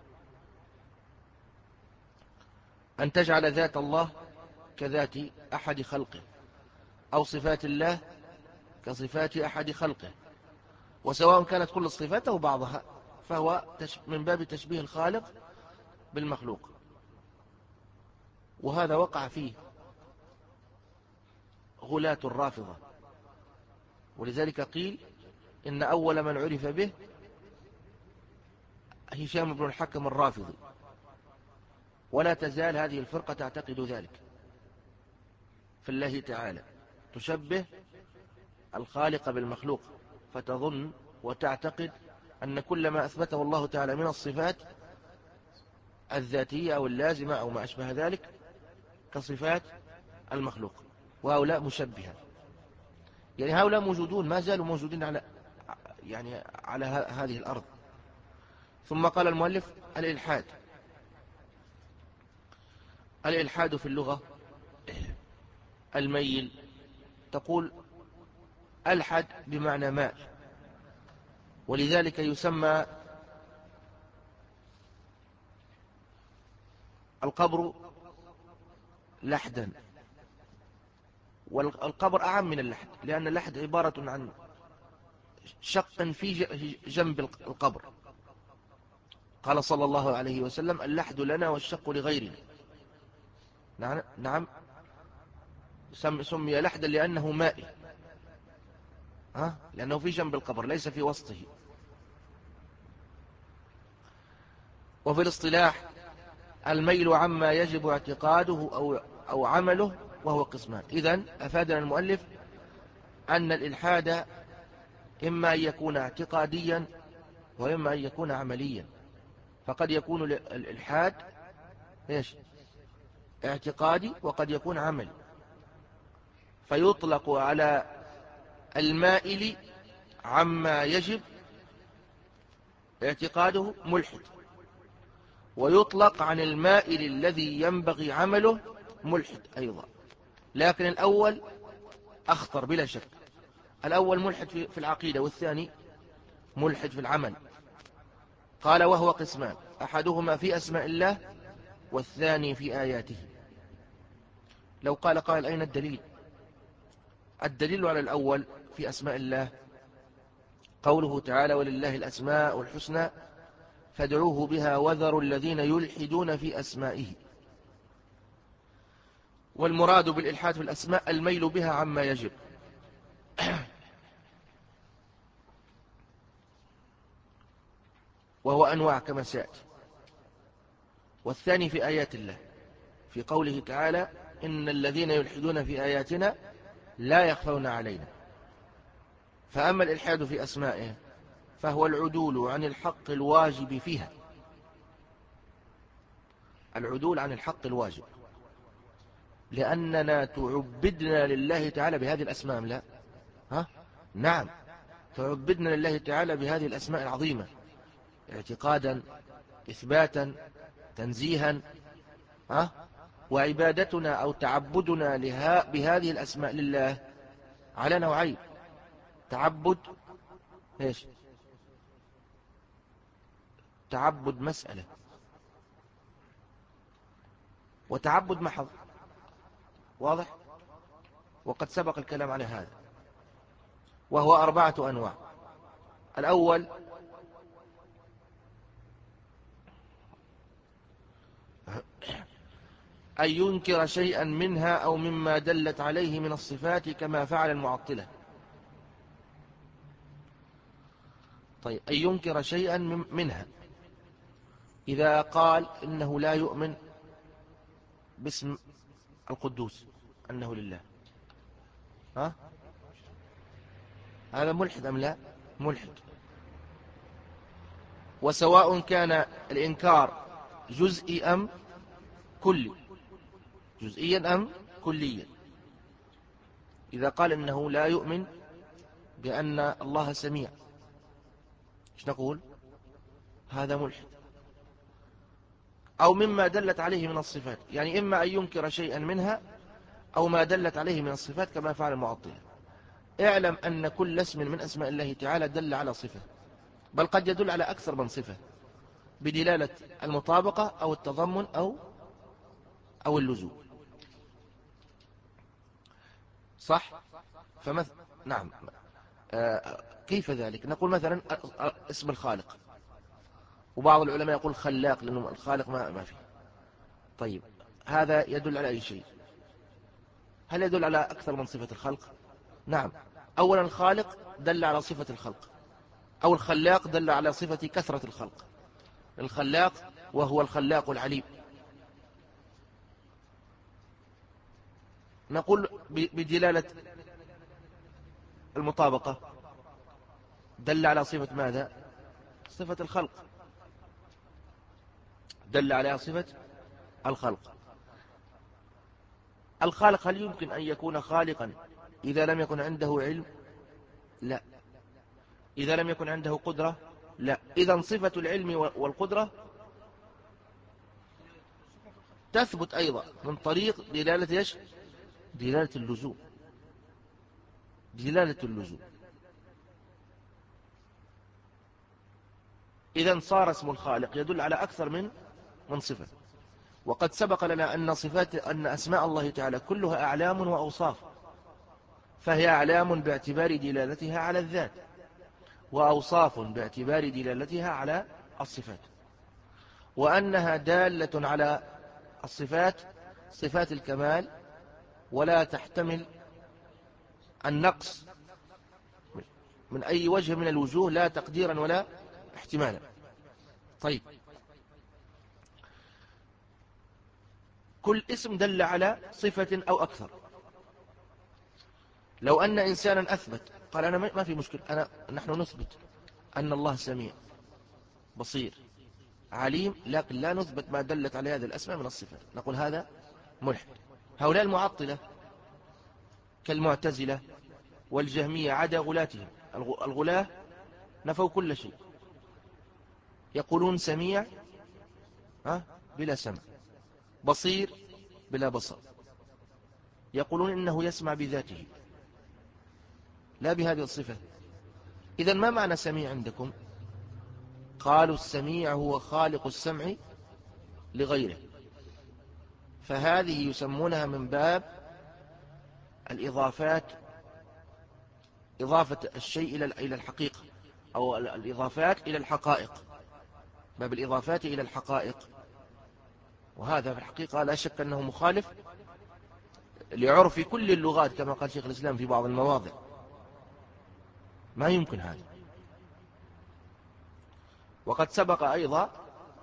أن تجعل ذات الله كذات أحد خلقه، أو صفات الله كصفات أحد خلقه، وسواء كانت كل الصفات أو بعضها، فهو من باب تشبيه الخالق بالمخلوق. وهذا وقع فيه غلاة الرافضة، ولذلك قيل إن أول من عرف به هشام بن الحكم الرافضي، ولا تزال هذه الفرقة تعتقد ذلك في الله تعالى، تشبه الخالق بالمخلوق، فتظن وتعتقد أن كل ما أثبته الله تعالى من الصفات الذاتية أو اللازمة أو ما أشبه ذلك كصفات المخلوق. وهؤلاء مشبهة، يعني هؤلاء موجودون، ما زالوا موجودين على يعني على هذه الأرض. ثم قال المؤلف: الإلحاد. الإلحاد في اللغة الميل، تقول ألحد بمعنى مال، ولذلك يسمى القبر لحدا، والقبر أعم من اللحد، لأن اللحد عبارة عن شق في جنب القبر. قال صلى الله عليه وسلم: اللحد لنا والشق لغيرنا. نعم، سمي لحدا لأنه مائل، ها؟ لأنه في جنب القبر ليس في وسطه. وفي الاصطلاح الميل عما يجب اعتقاده أو, أو عمله وهو قسمان. إذن أفادنا المؤلف أن الإلحاد إما أن يكون اعتقاديا وإما أن يكون عمليا. فقد يكون الإلحاد إيش؟ اعتقادي وقد يكون عملي. فيطلق على المائل عما يجب اعتقاده ملحد، ويطلق عن المائل الذي ينبغي عمله ملحد أيضا. لكن الأول أخطر بلا شك، الأول ملحد في العقيدة والثاني ملحد في العمل. قال وهو قسمان، أحدهما في أسماء الله والثاني في آياته. لو قال قائل أين الدليل؟ الدليل على الأول في أسماء الله قوله تعالى ولله الأسماء الحسنى فادعوه بها وذروا الذين يلحدون في أسمائه. والمراد بالإلحاد في الأسماء الميل بها عما يجب. وهو أنواع كما سيأتي. والثاني في آيات الله في قوله تعالى إن الذين يلحدون في آياتنا لا يخفون علينا. فأما الإلحاد في أسمائه فهو العدول عن الحق الواجب فيها، العدول عن الحق الواجب، لأننا تعبدنا لله تعالى بهذه الأسماء. لا ها؟ نعم، تعبدنا لله تعالى بهذه الأسماء العظيمة اعتقادا إثباتا تنزيها، ها؟ وعبادتنا أو تعبدنا لها بهذه الأسماء لله على نوعين: تعبد إيش؟ تعبد مسألة، وتعبد محض. واضح؟ وقد سبق الكلام على هذا. وهو أربعة أنواع. الأول أن ينكر شيئا منها أو مما دلت عليه من الصفات كما فعل المعطلة. طيب، أن ينكر شيئا منها، إذا قال إنه لا يؤمن باسم القدوس أنه لله، ها؟ هذا ملحد أم لا؟ ملحد. وسواء كان الإنكار جزئي أم كلي، جزئيا أم كليا. إذا قال إنه لا يؤمن بأن الله سميع، ايش نقول؟ هذا ملحد. أو مما دلت عليه من الصفات، يعني إما أن ينكر شيئا منها أو ما دلت عليه من الصفات كما فعل المعطلة. اعلم أن كل اسم من أسماء الله تعالى دل على صفة، بل قد يدل على أكثر من صفة بدلالة المطابقة أو التضمن أو أو اللزوم. صح؟ فمثل نعم. آه كيف ذلك؟ نقول مثلا اسم الخالق، وبعض العلماء يقول خلاق لأنه الخالق ما ما فيه. طيب، هذا يدل على أي شيء؟ هل يدل على أكثر من صفة الخلق؟ نعم. أولا الخالق دل على صفة الخلق، أو الخلاق دل على صفة كثرة الخلق. الخلاق وهو الخلاق العليم. نقول بدلالة المطابقة دل على صفة ماذا؟ صفة الخلق، دل على صفة الخلق. الخالق هل يمكن أن يكون خالقا إذا لم يكن عنده علم؟ لا. إذا لم يكن عنده قدرة؟ لا. إذن صفة العلم والقدرة تثبت أيضا من طريق دلالة إيش؟ دلالة اللزوم، دلالة اللزوم. إذن صار اسم الخالق يدل على أكثر من من صفة. وقد سبق لنا أن صفات أن أسماء الله تعالى كلها أعلام وأوصاف، فهي أعلام باعتبار دلالتها على الذات، وأوصاف باعتبار دلالتها على الصفات، وأنها دالة على الصفات صفات الكمال ولا تحتمل النقص من أي وجه من الوجوه، لا تقديرا ولا احتمالا. طيب، كل اسم دل على صفة أو أكثر. لو أن إنسانا أثبت قال أنا ما في مشكلة، أنا نحن نثبت أن الله سميع بصير عليم، لكن لا نثبت ما دلت على هذه الأسماء من الصفات، نقول هذا ملحد. هؤلاء المعطلة كالمعتزلة والجهمية عدا غلاتهم، الغلاة نفوا كل شيء، يقولون سميع بلا سمع، بصير بلا بصر، يقولون إنه يسمع بذاته لا بهذه الصفة. إذن ما معنى سميع عندكم؟ قالوا السميع هو خالق السمع لغيره، فهذه يسمونها من باب الإضافات، إضافة الشيء إلى الحقيقة، أو الإضافات إلى الحقائق، باب الإضافات إلى الحقائق. وهذا في الحقيقة لا شك أنه مخالف لعرف كل اللغات كما قال شيخ الإسلام في بعض المواضع، ما يمكن هذا. وقد سبق أيضا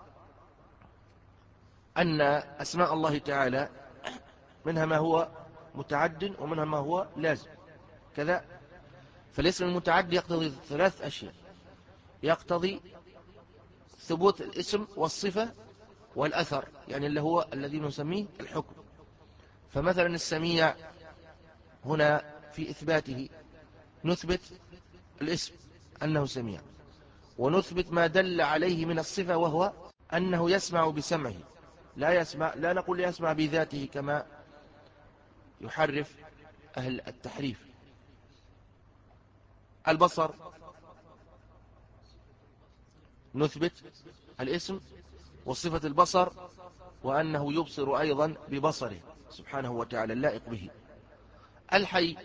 أن أسماء الله تعالى منها ما هو متعد ومنها ما هو لازم كذا. فالاسم المتعد يقتضي ثلاث أشياء، يقتضي ثبوت الاسم والصفة والأثر، يعني اللي هو الذي نسميه الحكم. فمثلا السميع هنا في إثباته نثبت الاسم أنه سميع، ونثبت ما دل عليه من الصفة وهو أنه يسمع بسمعه، لا يسمع، لا نقول يسمع بذاته كما يحرف أهل التحريف. البصر نثبت الاسم وصفة البصر، وأنه يبصر أيضا ببصره سبحانه وتعالى اللائق به. الحي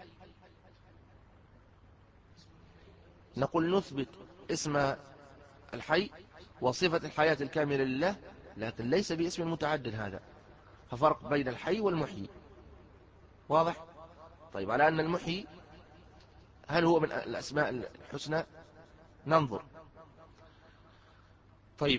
نقول نثبت اسم الحي وصفة الحياة الكاملة لله، لكن ليس باسم متعدد، هذا ففرق بين الحي والمحيي، واضح؟ طيب، على أن المحيي هل هو من الأسماء الحسنى؟ ننظر. طيب،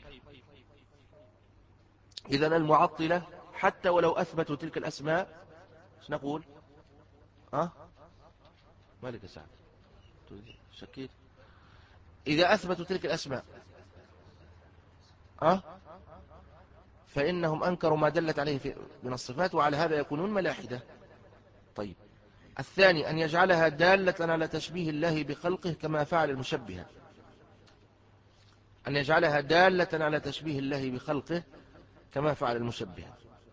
إذن المعطلة حتى ولو أثبتوا تلك الأسماء ايش نقول؟ أه؟ مالك يا سعد شكيت. إذا أثبتوا تلك الأسماء أه؟ فإنهم أنكروا ما دلت عليه من الصفات، وعلى هذا يكونون ملاحدة. طيب، الثاني أن يجعلها دالة على تشبيه الله بخلقه كما فعل المشبهة، أن يجعلها دالة على تشبيه الله بخلقه كما فعل المشبهة،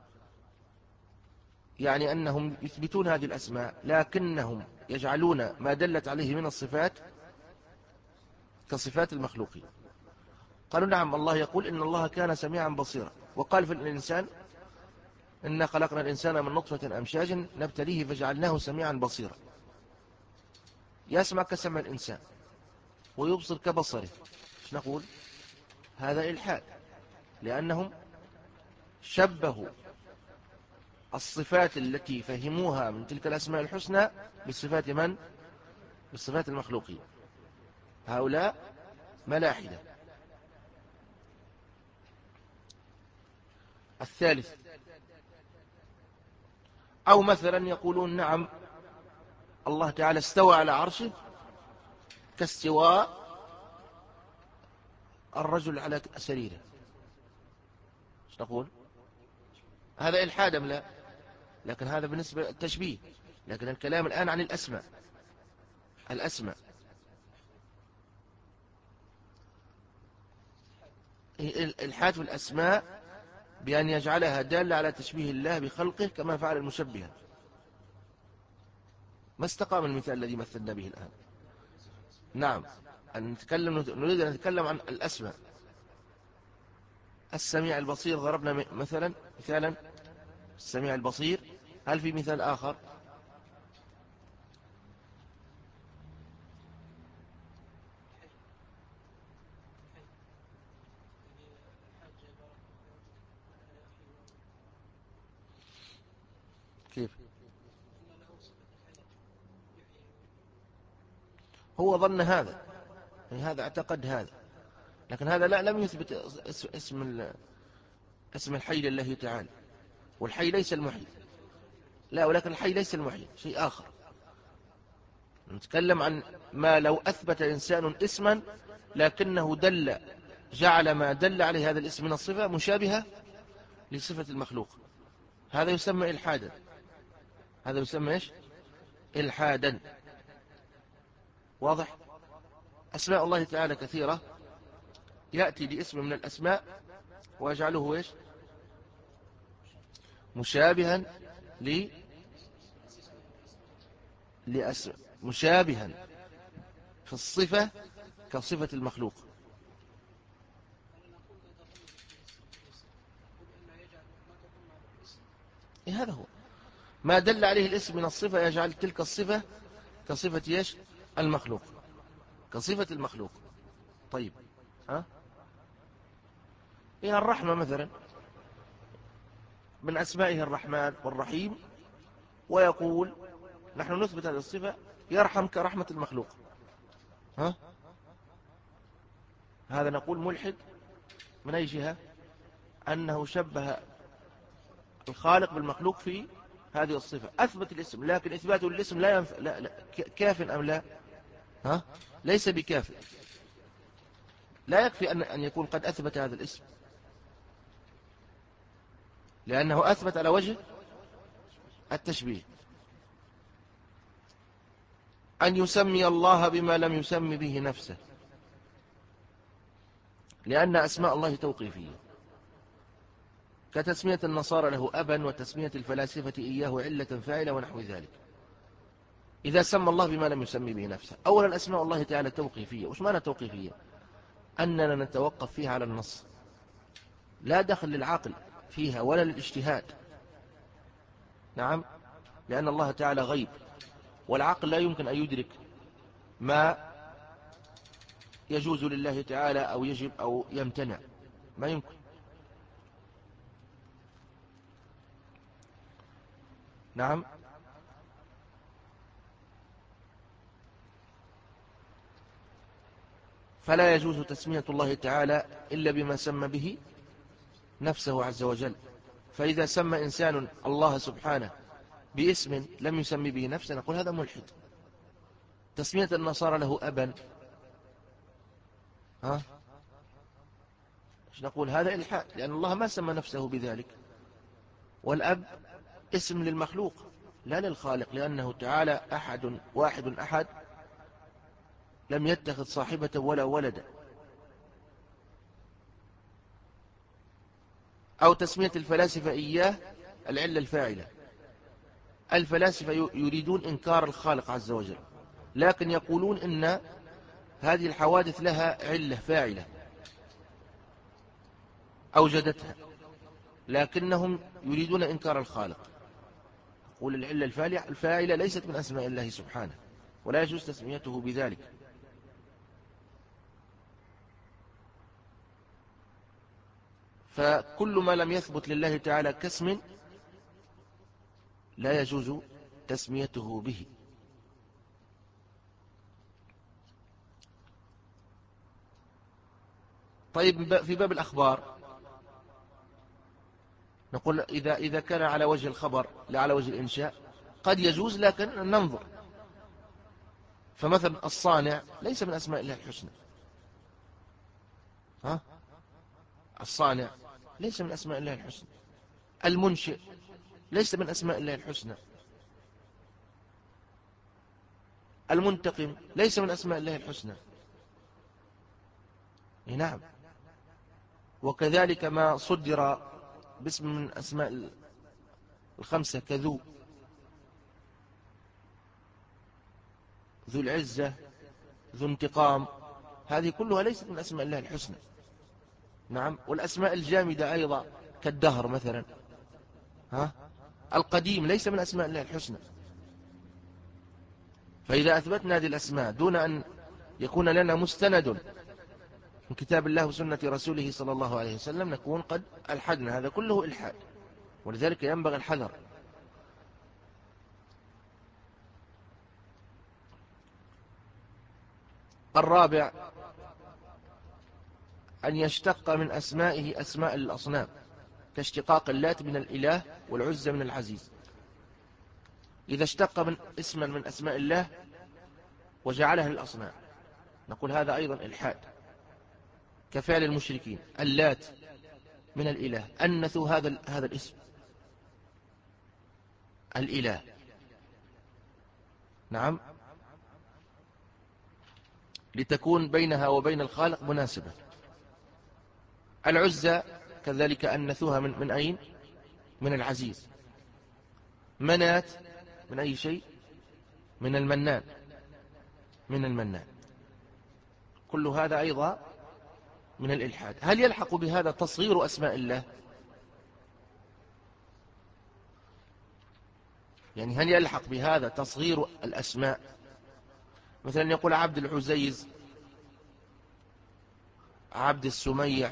يعني أنهم يثبتون هذه الأسماء لكنهم يجعلون ما دلت عليه من الصفات كصفات المخلوقين. قالوا نعم، الله يقول إن الله كان سميعا بصيرا، وقال في الإنسان إنا خلقنا الإنسان من نطفة أمشاج نبتليه فجعلناه سميعا بصيرا. يسمع كسمع الإنسان ويبصر كبصره، ايش نقول؟ هذا إلحاد، لأنهم شبهوا الصفات التي فهموها من تلك الأسماء الحسنى بالصفات من؟ بالصفات المخلوقين. هؤلاء ملاحدة. الثالث، أو مثلا يقولون نعم الله تعالى استوى على عرشه كاستواء الرجل على سريره، ايش نقول؟ هذا إلحاد أم لا؟ لكن هذا بالنسبة للتشبيه، لكن الكلام الآن عن الأسماء. الأسماء الإلحاد في الأسماء بأن يجعلها دالة على تشبيه الله بخلقه كما فعل المشبهة. ما استقام المثال الذي مثلنا به الآن. نعم، أن نتكلم نريد أن نتكلم عن الأسماء. السميع البصير ضربنا مثلا مثالا السميع البصير، هل في مثال آخر؟ كيف؟ هو ظن هذا، يعني هذا اعتقد هذا، لكن هذا لا لم يثبت اسم اسم الحي لله تعالى، والحي ليس المحيي، لا، ولكن الحي ليس المحيي، شيء آخر. نتكلم عن ما لو أثبت إنسان اسما لكنه دل جعل ما دل عليه هذا الاسم من الصفة مشابهة لصفة المخلوق، هذا يسمى إلحادا. هذا يسمى إيش؟ إلحادا. واضح؟ أسماء الله تعالى كثيرة، يأتي باسم من الأسماء ويجعله إيش؟ مشابها ل لأسم مشابها في الصفة كصفة المخلوق. إيه هذا هو ما دل عليه الاسم من الصفة، يجعل تلك الصفة كصفة إيش؟ المخلوق، كصفة المخلوق. طيب، ها؟ إيه الرحمة مثلا من أسمائه الرحمن والرحيم، ويقول نحن نثبت هذه الصفة يرحم كرحمة المخلوق، ها؟ هذا نقول ملحد من أي جهة؟ أنه شبه الخالق بالمخلوق في هذه الصفة، أثبت الاسم، لكن إثباته للاسم لا, ينف... لا, لا كاف أم لا؟ ها؟ ليس بكاف، لا يكفي أن أن يكون قد أثبت هذا الاسم، لأنه أثبت على وجه التشبيه. أن يسمي الله بما لم يسمي به نفسه، لأن أسماء الله توقيفية، كتسمية النصارى له أبا، وتسمية الفلاسفة إياه علة فاعلة ونحو ذلك. إذا سمى الله بما لم يسمي به نفسه، أولا أسماء الله تعالى توقيفية. وش معنى توقيفية؟ أننا نتوقف فيها على النص، لا دخل للعقل فيها ولا للاجتهاد. نعم، لأن الله تعالى غيب، والعقل لا يمكن أن يدرك ما يجوز لله تعالى أو يجب أو يمتنع، ما يمكن. نعم، فلا يجوز تسمية الله تعالى إلا بما سمى به نفسه عز وجل. فإذا سمى إنسان الله سبحانه باسم لم يسمي به نفسه نقول هذا ملحد. تسمية النصارى له أبا، ها؟ نقول هذا إلحاد، لأن الله ما سمى نفسه بذلك، والأب اسم للمخلوق لا للخالق، لأنه تعالى أحد واحد أحد، لم يتخذ صاحبة ولا ولدا. أو تسمية الفلاسفة إياه العلة الفاعلة، الفلاسفة يريدون إنكار الخالق عز وجل، لكن يقولون إن هذه الحوادث لها علة فاعلة أوجدتها، لكنهم يريدون إنكار الخالق. يقول العلة الفاعلة ليست من أسماء الله سبحانه، ولا يجوز تسميته بذلك. فكل ما لم يثبت لله تعالى كاسم لا يجوز تسميته به. طيب، في باب الأخبار نقول إذا إذا كان على وجه الخبر لا على وجه الإنشاء قد يجوز، لكن ننظر. فمثلا الصانع ليس من أسماء الله الحسنى، ها؟ الصانع ليس من أسماء الله الحسنى. المنشئ ليس من أسماء الله الحسنى. المنتقم ليس من أسماء الله الحسنى. نعم، وكذلك ما صدر باسم من أسماء الخمسة كذو، ذو العزة، ذو انتقام، هذه كلها ليست من أسماء الله الحسنى. نعم، والأسماء الجامدة أيضا كالدهر مثلا، ها؟ القديم ليس من أسماء الله الحسنى. فإذا أثبتنا هذه الأسماء دون أن يكون لنا مستند من كتاب الله وسنة رسوله صلى الله عليه وسلم نكون قد ألحدنا، هذا كله إلحاد، ولذلك ينبغي الحذر. الرابع أن يشتق من أسمائه أسماء الأصنام، كاشتقاق اللات من الإله والعزى من العزيز. إذا اشتق من اسما من أسماء الله وجعلها للأصنام نقول هذا أيضا إلحاد، كفعل المشركين. اللات من الإله، أنثوا هذا هذا الاسم الإله، نعم، لتكون بينها وبين الخالق مناسبة. العزى كذلك أنثوها من, من أين؟ من العزيز. منات من أي شيء؟ من المنان، من المنان. كل هذا أيضا من الإلحاد. هل يلحق بهذا تصغير أسماء الله؟ يعني هل يلحق بهذا تصغير الأسماء؟ مثلا يقول عبد العزيز، عبد السميع،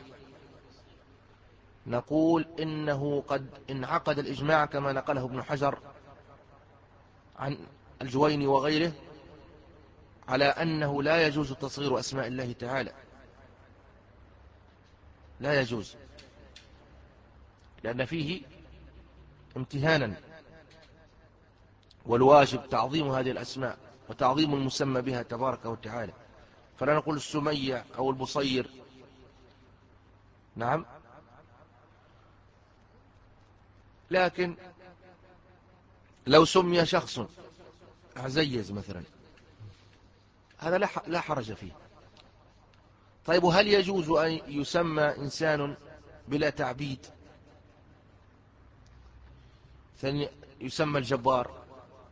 نقول إنه قد انعقد الإجماع كما نقله ابن حجر عن الجويني وغيره على أنه لا يجوز تصغير أسماء الله تعالى، لا يجوز، لأن فيه امتهانا، والواجب تعظيم هذه الأسماء وتعظيم المسمى بها تبارك وتعالى. فلا نقول السميع أو البصير، نعم. لكن لو سمي شخص عزيز مثلا هذا لا حرج فيه. طيب هل يجوز أن يسمى إنسان بلا تعبيد؟ ثاني يسمى الجبار،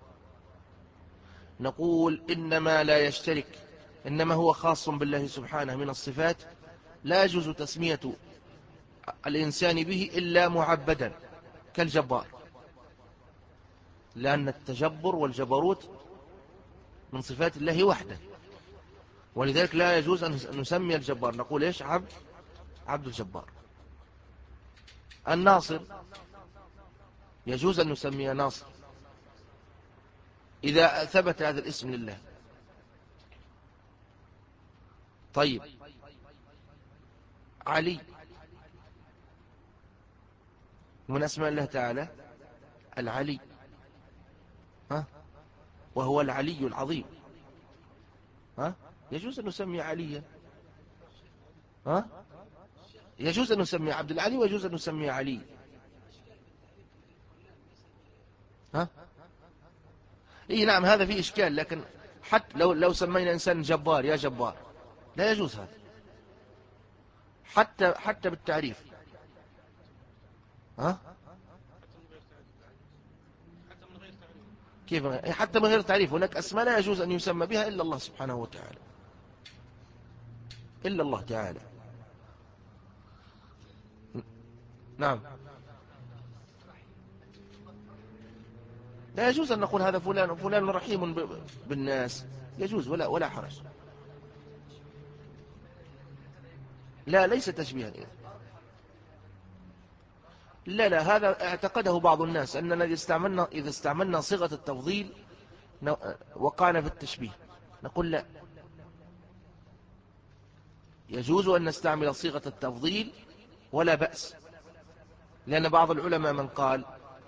نقول إنما لا يشترك، إنما هو خاص بالله سبحانه من الصفات، لا يجوز تسمية الإنسان به إلا معبدا كالجبار، لأن التجبر والجبروت من صفات الله وحده، ولذلك لا يجوز أن نسمي الجبار، نقول إيش؟ عبد عبد الجبار. الناصر يجوز أن نسمي ناصر إذا ثبت هذا الاسم لله. طيب علي من أسماء الله تعالى العلي، ها، وهو العلي العظيم، ها، يجوز أن نسمي عليا، ها، يجوز أن نسمي عبد العلي ويجوز أن نسمي علي، ها، إيه نعم، هذا فيه إشكال، لكن حتى لو لو سمينا إنسان جبار يا جبار لا يجوز هذا، حتى حتى بالتعريف، ها، كيف؟ حتى من غير تعريف. هناك أسماء لا يجوز أن يسمى بها إلا الله سبحانه وتعالى، إلا الله تعالى، نعم. لا يجوز أن نقول هذا فلان فلان رحيم بالناس، يجوز ولا ولا حرج. لا ليس تشبيها، لا لا، هذا اعتقده بعض الناس أننا إذا استعملنا إذا استعملنا صيغة التفضيل وقعنا في التشبيه. نقول لا، يجوز أن نستعمل صيغة التفضيل ولا بأس، لأن بعض العلماء من قال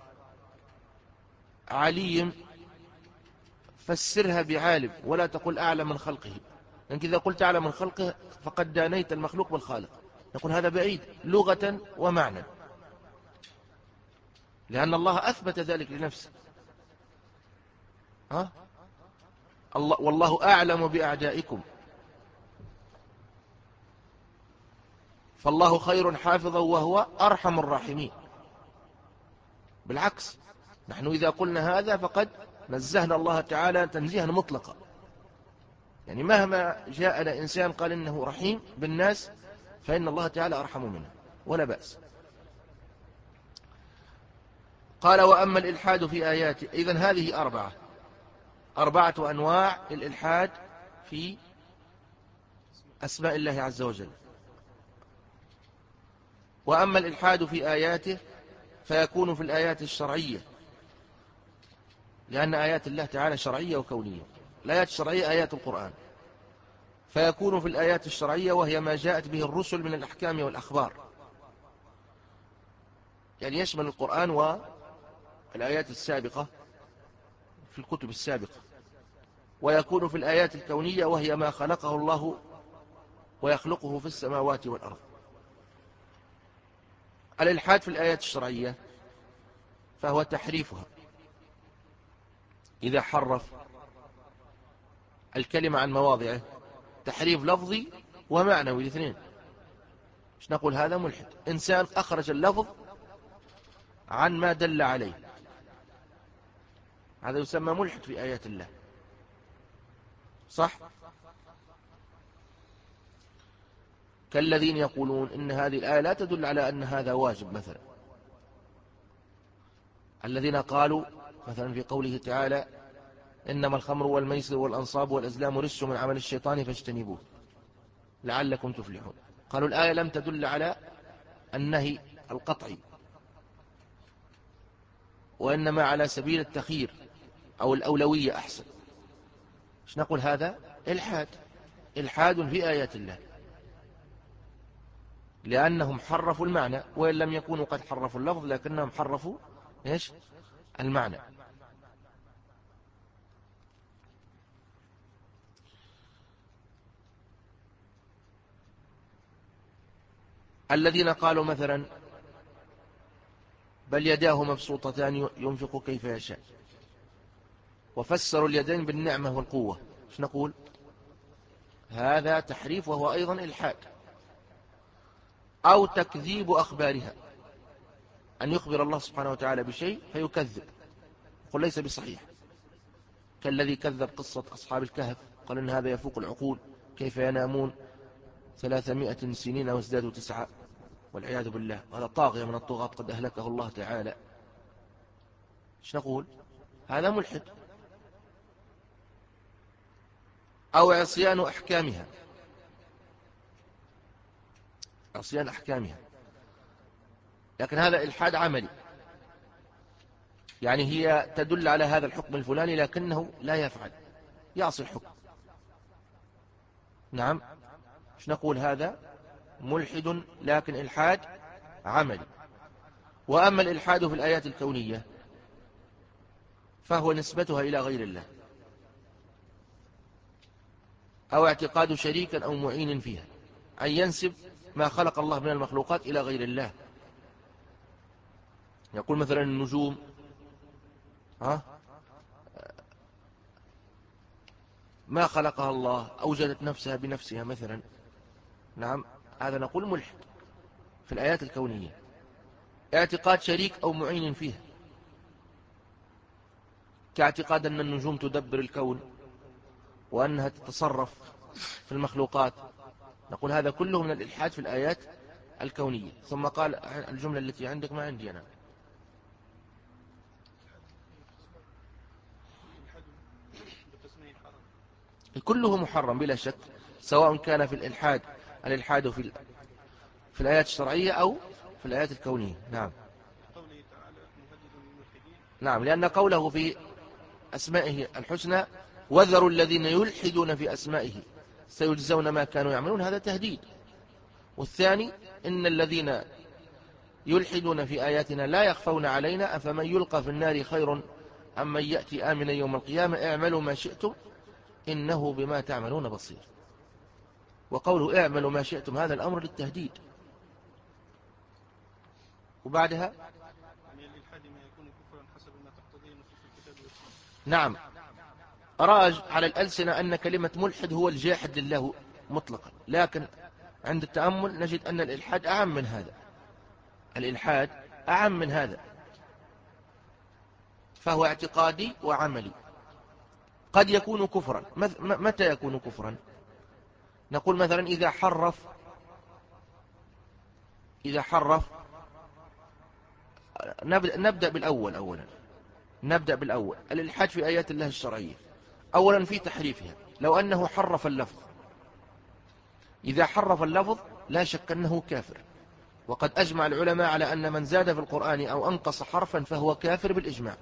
علي فسرها بعالم ولا تقل أعلى من خلقه، لأنك إذا قلت أعلى من خلقه فقد دانيت المخلوق بالخالق. نقول هذا بعيد لغة ومعنى، لأن الله أثبت ذلك لنفسه، ها؟ الله والله أعلم بأعدائكم، فالله خير حافظا وهو أرحم الراحمين. بالعكس، نحن إذا قلنا هذا فقد نزهنا الله تعالى تنزيها مطلقا، يعني مهما جاءنا إنسان قال إنه رحيم بالناس فإن الله تعالى أرحم منه ولا بأس. قال وأما الإلحاد في آياته، إذن هذه أربعة أربعة أنواع الإلحاد في أسماء الله عز وجل. وأما الإلحاد في آياته فيكون في الآيات الشرعية، لأن آيات الله تعالى شرعية وكونية. الآيات الشرعية آيات القرآن، فيكون في الآيات الشرعية وهي ما جاءت به الرسل من الأحكام والأخبار، يعني يشمل القرآن والآيات السابقة في الكتب السابقة. ويكون في الآيات الكونية وهي ما خلقه الله ويخلقه في السماوات والأرض. الإلحاد في الآيات الشرعية فهو تحريفها، إذا حرف الكلمة عن مواضعه، تحريف لفظي ومعنوي الاثنين، مش نقول هذا ملحد. إنسان أخرج اللفظ عن ما دل عليه، هذا يسمى ملحد في آيات الله، صح؟ كالذين يقولون إن هذه الآية لا تدل على أن هذا واجب مثلا. الذين قالوا مثلا في قوله تعالى إنما الخمر والميسر والأنصاب والأزلام رجس من عمل الشيطان فاجتنبوه لعلكم تفلحون، قالوا الآية لم تدل على النهي القطعي، وإنما على سبيل التخيير أو الأولوية أحسن. مش نقول هذا إلحاد، إلحاد في آيات الله، لأنهم حرفوا المعنى، وإن لم يكونوا قد حرفوا اللفظ لكنهم حرفوا إيش؟ المعنى. الذين قالوا مثلا بل يداه مبسوطتان ينفق كيف يشاء، وفسروا اليدين بالنعمة والقوة، مش نقول هذا تحريف وهو أيضا إلحاد. أو تكذيب أخبارها، أن يخبر الله سبحانه وتعالى بشيء فيكذب، قل ليس بصحيح، كالذي كذب قصة أصحاب الكهف، قال إن هذا يفوق العقول، كيف ينامون ثلاثمائة سنين وازدادوا تسعة، والعياذ بالله، هذا طاغية من الطغاة قد أهلكه الله تعالى. ايش نقول؟ هذا ملحد. أو عصيان أحكامها، عصيان أحكامها، لكن هذا إلحاد عملي، يعني هي تدل على هذا الحكم الفلاني لكنه لا يفعل، يعصي الحكم. نعم، مش نقول هذا ملحد لكن إلحاد عملي. وأما الإلحاد في الآيات الكونية فهو نسبتها إلى غير الله، أو اعتقاد شريك أو معين فيها، أن ينسب ما خلق الله من المخلوقات إلى غير الله. يقول مثلا النجوم ها ما خلقها الله، أوجدت نفسها بنفسها مثلا. نعم، هذا نقول ملحد في الآيات الكونية. اعتقاد شريك أو معين فيها، كاعتقاد أن النجوم تدبر الكون وأنها تتصرف في المخلوقات، نقول هذا كله من الإلحاد في الآيات الكونية. ثم قال الجملة التي عندك ما عندي أنا، كله محرم بلا شك، سواء كان في الإلحاد الإلحاد في في الآيات الشرعية أو في الآيات الكونية. نعم، نعم، لأن قوله في أسمائه الحسنى وذروا الذين يلحدون في أسمائه سيجزون ما كانوا يعملون، هذا تهديد. والثاني إن الذين يلحدون في آياتنا لا يخفون علينا أفمن يلقى في النار خير أم من يأتي آمنا يوم القيامة اعملوا ما شئتم إنه بما تعملون بصير. وقوله اعملوا ما شئتم هذا الأمر للتهديد. وبعدها نعم، راج على الألسنة أن كلمة ملحد هو الجاحد لله مطلقا، لكن عند التأمل نجد أن الإلحاد أعم من هذا، الإلحاد أعم من هذا، فهو اعتقادي وعملي. قد يكون كفرا. متى يكون كفرا؟ نقول مثلا إذا حرف إذا حرف نبدأ بالأول أولا نبدأ بالأول الإلحاد في آيات الله الشرعية. أولا في تحريفها، لو أنه حرف اللفظ، إذا حرف اللفظ لا شك أنه كافر، وقد أجمع العلماء على أن من زاد في القرآن أو أنقص حرفا فهو كافر بالإجماع.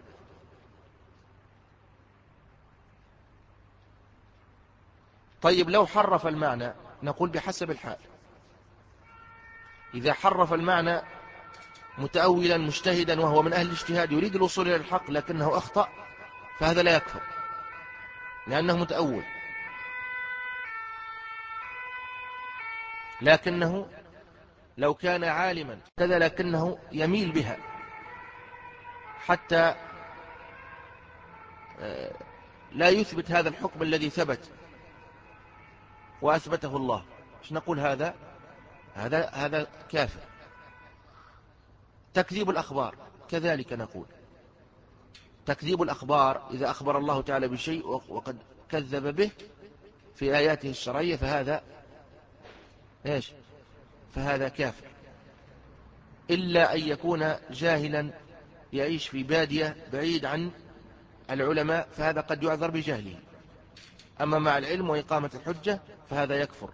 طيب لو حرف المعنى نقول بحسب الحال. إذا حرف المعنى متأولا مجتهدا وهو من أهل الاجتهاد يريد الوصول إلى الحق لكنه أخطأ، فهذا لا يكفر لأنه متأول. لكنه لو كان عالما كذا لكنه يميل بها حتى لا يثبت هذا الحكم الذي ثبت وأثبته الله، مش نقول هذا هذا هذا كافر. تكذيب الأخبار كذلك نقول تكذيب الأخبار إذا أخبر الله تعالى بشيء وقد كذب به في آياته الشرعية فهذا إيش؟ فهذا كافر، إلا أن يكون جاهلا يعيش في بادية بعيد عن العلماء، فهذا قد يعذر بجهله. أما مع العلم وإقامة الحجة فهذا يكفر.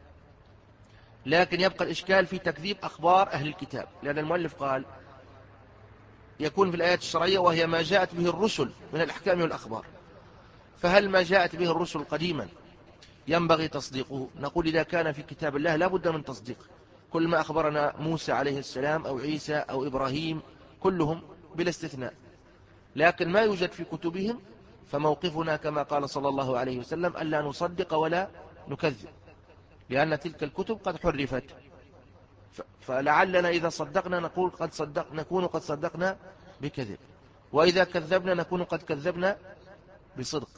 لكن يبقى الإشكال في تكذيب أخبار أهل الكتاب، لأن المؤلف قال يكون في الآيات الشرعية وهي ما جاءت به الرسل من الأحكام والأخبار. فهل ما جاءت به الرسل قديما ينبغي تصديقه؟ نقول إذا كان في كتاب الله لا بد من تصديقه. كل ما أخبرنا موسى عليه السلام أو عيسى أو إبراهيم كلهم بلا استثناء. لكن ما يوجد في كتبهم فموقفنا كما قال صلى الله عليه وسلم ألا نصدق ولا نكذب، لأن تلك الكتب قد حرفت. فلعلنا إذا صدقنا نقول قد صدق نكون قد صدقنا بكذب، وإذا كذبنا نكون قد كذبنا بصدق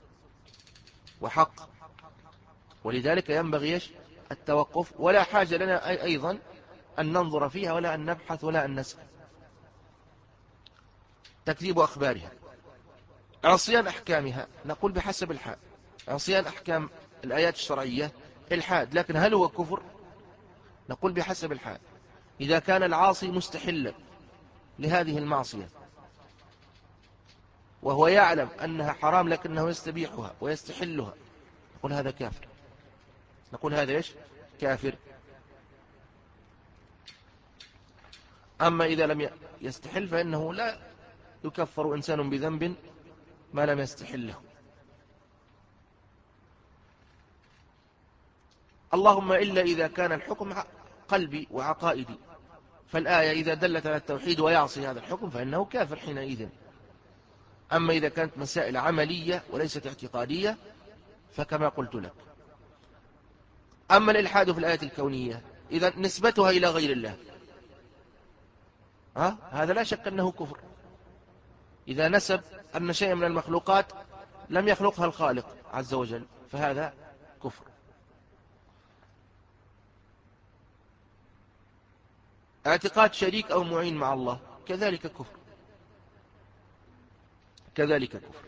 وحق. ولذلك ينبغي التوقف، ولا حاجة لنا أيضا أن ننظر فيها ولا أن نبحث ولا أن نسأل. تكذيب أخبارها. عصيان أحكامها نقول بحسب الحال. عصيان أحكام الآيات الشرعية الحاد، لكن هل هو كفر؟ نقول بحسب الحال. إذا كان العاصي مستحلا لهذه المعصية وهو يعلم أنها حرام لكنه يستبيحها ويستحلها نقول هذا كافر. نقول هذا إيش؟ كافر. أما إذا لم يستحل فإنه لا يكفر إنسان بذنب ما لم يستحله. اللهم إلا إذا كان الحكم قلبي وعقائدي، فالآية إذا دلت على التوحيد ويعصي هذا الحكم فإنه كافر حينئذ. أما إذا كانت مسائل عملية وليست اعتقادية فكما قلت لك. أما الإلحاد في الآية الكونية إذا نسبتها إلى غير الله ها؟ هذا لا شك أنه كفر. إذا نسب أن شيء من المخلوقات لم يخلقها الخالق عز وجل فهذا كفر. اعتقاد شريك أو معين مع الله كذلك كفر، كذلك كفر.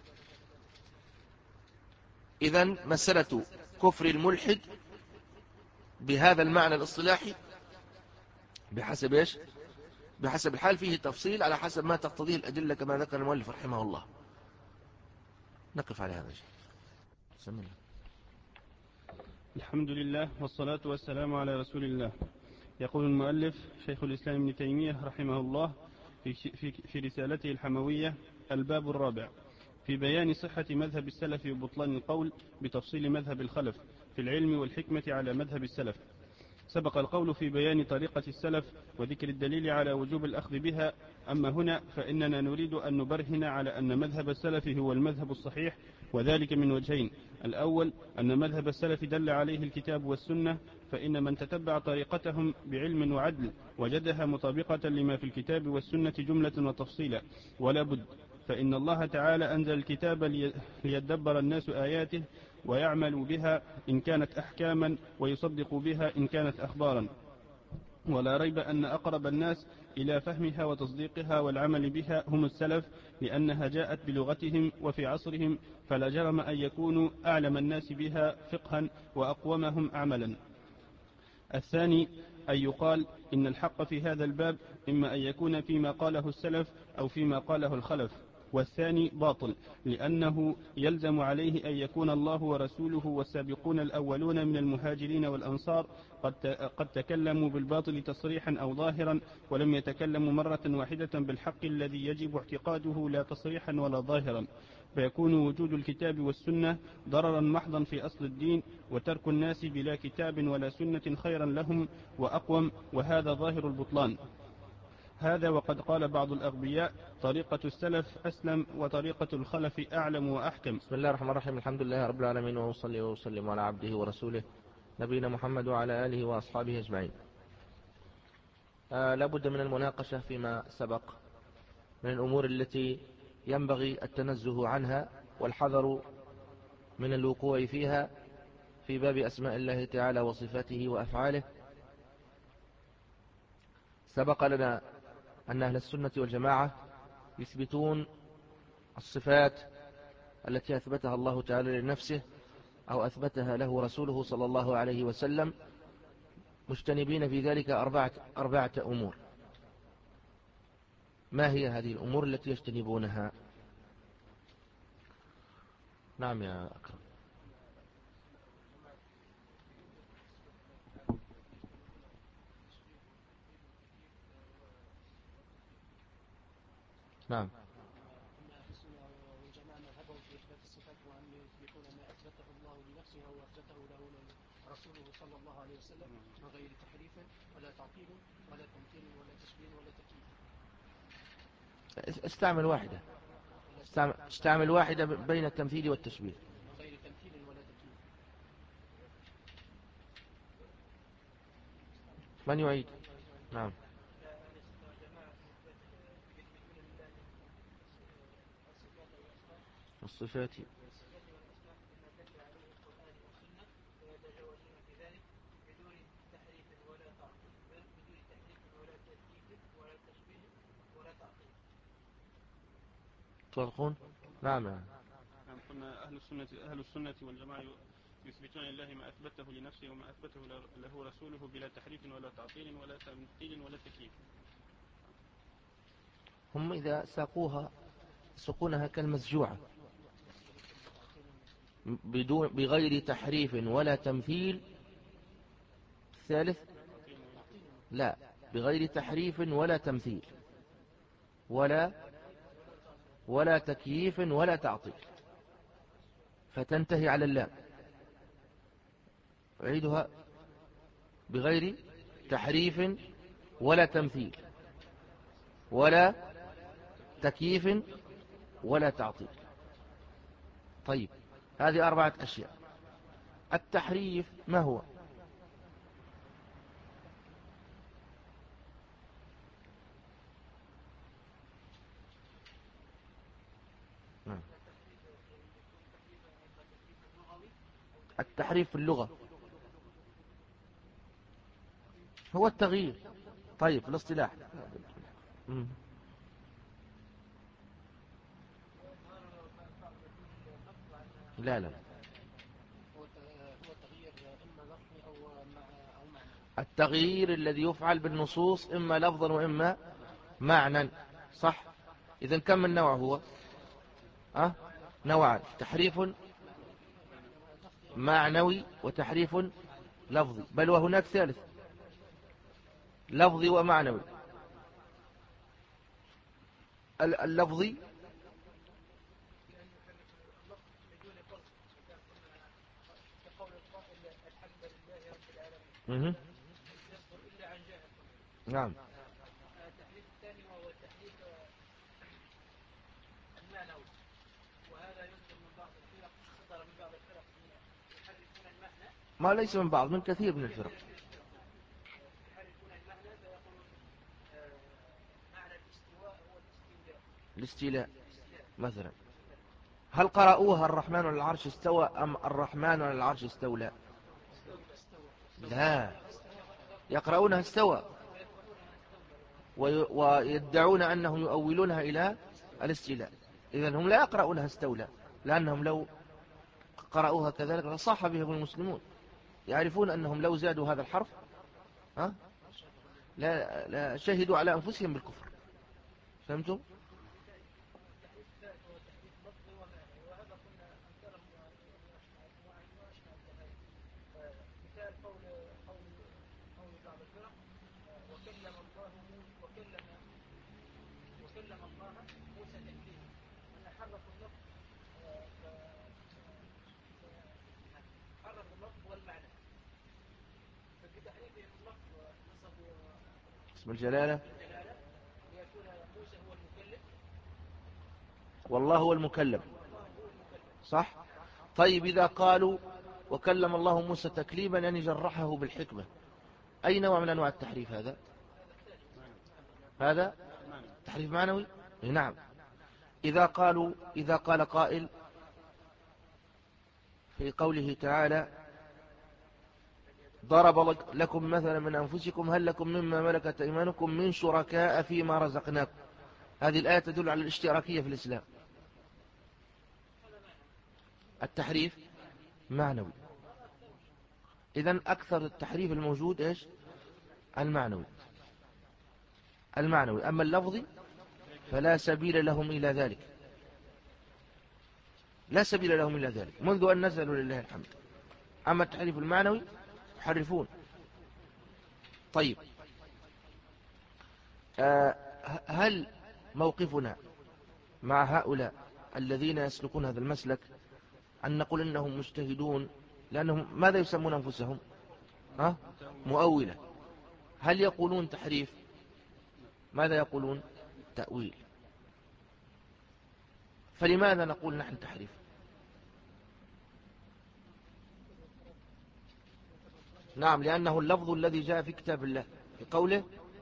إذن مسألة كفر الملحد بهذا المعنى الاصطلاحي بحسب إيش؟ بحسب الحال، فيه تفصيل على حسب ما تقتضيه الأدلة كما ذكر المؤلف رحمه الله. نقف على هذا الشيء. بسم الله. الحمد لله والصلاة والسلام على رسول الله. يقول المؤلف شيخ الإسلام ابن تيمية رحمه الله في, في, في رسالته الحموية الباب الرابع في بيان صحة مذهب السلف وبطلان القول بتفصيل مذهب الخلف في العلم والحكمة على مذهب السلف. سبق القول في بيان طريقة السلف وذكر الدليل على وجوب الأخذ بها. أما هنا فإننا نريد أن نبرهن على أن مذهب السلف هو المذهب الصحيح، وذلك من وجهين. الأول أن مذهب السلف دل عليه الكتاب والسنة، فإن من تتبع طريقتهم بعلم وعدل وجدها مطابقة لما في الكتاب والسنة جملة وتفصيلا ولا بد، فإن الله تعالى أنزل الكتاب ليدبر الناس آياته ويعملوا بها إن كانت أحكاما ويصدقوا بها إن كانت أخبارا. ولا ريب أن أقرب الناس إلى فهمها وتصديقها والعمل بها هم السلف، لأنها جاءت بلغتهم وفي عصرهم، فلا جرم أن يكونوا أعلم الناس بها فقها وأقومهم عملا. الثاني أن يقال إن الحق في هذا الباب إما أن يكون فيما قاله السلف أو فيما قاله الخلف، والثاني باطل، لأنه يلزم عليه أن يكون الله ورسوله والسابقون الأولون من المهاجرين والأنصار قد تكلموا بالباطل تصريحا أو ظاهرا، ولم يتكلموا مرة واحدة بالحق الذي يجب اعتقاده لا تصريحا ولا ظاهرا. فيكون وجود الكتاب والسنة ضررا محضا في أصل الدين، وترك الناس بلا كتاب ولا سنة خيرا لهم وأقوم، وهذا ظاهر البطلان. هذا وقد قال بعض الأغبياء: طريقة السلف أسلم وطريقة الخلف أعلم وأحكم. بسم الله الرحمن الرحيم. الحمد لله رب العالمين، وصلي وسلم على عبده ورسوله نبينا محمد وعلى آله وأصحابه أجمعين. آه لابد من المناقشة فيما سبق من الأمور التي ينبغي التنزه عنها والحذر من الوقوع فيها في باب أسماء الله تعالى وصفاته وأفعاله. سبق لنا أن أهل السنة والجماعة يثبتون الصفات التي أثبتها الله تعالى لنفسه أو أثبتها له رسوله صلى الله عليه وسلم، مجتنبين في ذلك أربعة, أربعة أمور. ما هي هذه الأمور التي يجتنبونها؟ نعم يا أكرم. نعم. رسوله صلى الله عليه وسلم من غير تحريف ولا تعطيل ولا تمثيل ولا تشبيه ولا تكييف. استعمل واحدة استعمل, استعمل واحدة بين التمثيل والتشبيه. من غير تمثيل ولا تكييف. من يعيد؟ نعم. الصفات توافقون؟ نعم. نعم. قلنا أهل السنة, أهل السنة والجماعة يثبتون لله ما أثبته لنفسه وما أثبته له رسوله بلا تحريف ولا تعطيل ولا تمثيل ولا تكييف. هم إذا ساقوها سقونها كالمسجوعة بدون بغير تحريف ولا تمثيل. الثالث لا، بغير تحريف ولا تمثيل ولا ولا تكييف ولا تعطيل، فتنتهي على اللام. أعيدها: بغير تحريف ولا تمثيل ولا تكييف ولا تعطيل. طيب، هذه أربعة أشياء. التحريف ما هو؟ التحريف في اللغة هو التغيير. طيب، في الاصطلاح؟ لا لا هو التغيير إما لفظي أو معنى. التغيير الذي يفعل بالنصوص إما لفظا وإما معنى، صح؟ إذن كم من نوع هو؟ أه؟ نوعان: تحريف معنوي وتحريف لفظي، بل وهناك ثالث: لفظي ومعنوي. اللفظي مه. نعم. التحريف الثاني وهو التحريف المعنوي، وهذا ينزل من بعض الفرق، صدر من بعض الفرق يحرفون المعنى. ما ليس من بعض، من كثير من الفرق. يحرفون المعنى فيقولون معنى الاستواء هو الاستيلاء. الاستيلاء مثلا. هل قرأوها الرحمن على العرش استوى أم الرحمن على العرش استولى؟ لا، يقرؤونها استوى ويدعون أنهم يؤولونها إلى الاستيلاء. إذن هم لا يقرؤونها استولى، لأنهم لو قرأوها كذلك لصاح بهم المسلمون. يعرفون أنهم لو زادوا هذا الحرف ها لا, لا شهدوا على أنفسهم بالكفر. فهمتم؟ وكلم الله موسى تكليما، أن حرفوا اللفظ اسم الجلالة والله هو المكلم، صح؟ طيب إذا قالوا وكلم الله موسى تكليما يعني جرحه بالحكمة، أي نوع من أنواع التحريف هذا؟ هذا تحريف معنوي؟ نعم. إذا قالوا إذا قال قائل في قوله تعالى ضرب لكم مثلا من أنفسكم هل لكم مما ملكت أيمانكم من شركاء فيما رزقناكم، هذه الآية تدل على الاشتراكية في الإسلام. التحريف معنوي. إذن أكثر التحريف الموجود إيش؟ المعنوي. المعنوي. أما اللفظي فلا سبيل لهم إلى ذلك، لا سبيل لهم إلى ذلك منذ أن نزلوا لله الحمد. أما التحريف المعنوي يحرفون. طيب، آه هل موقفنا مع هؤلاء الذين يسلكون هذا المسلك أن نقول إنهم مجتهدون لأنهم ماذا يسمون أنفسهم؟ ها؟ مؤولة. هل يقولون تحريف؟ ماذا يقولون؟ تأويل. فلماذا نقول نحن تحريف؟ نعم، لأنه اللفظ الذي جاء في كتاب الله في قوله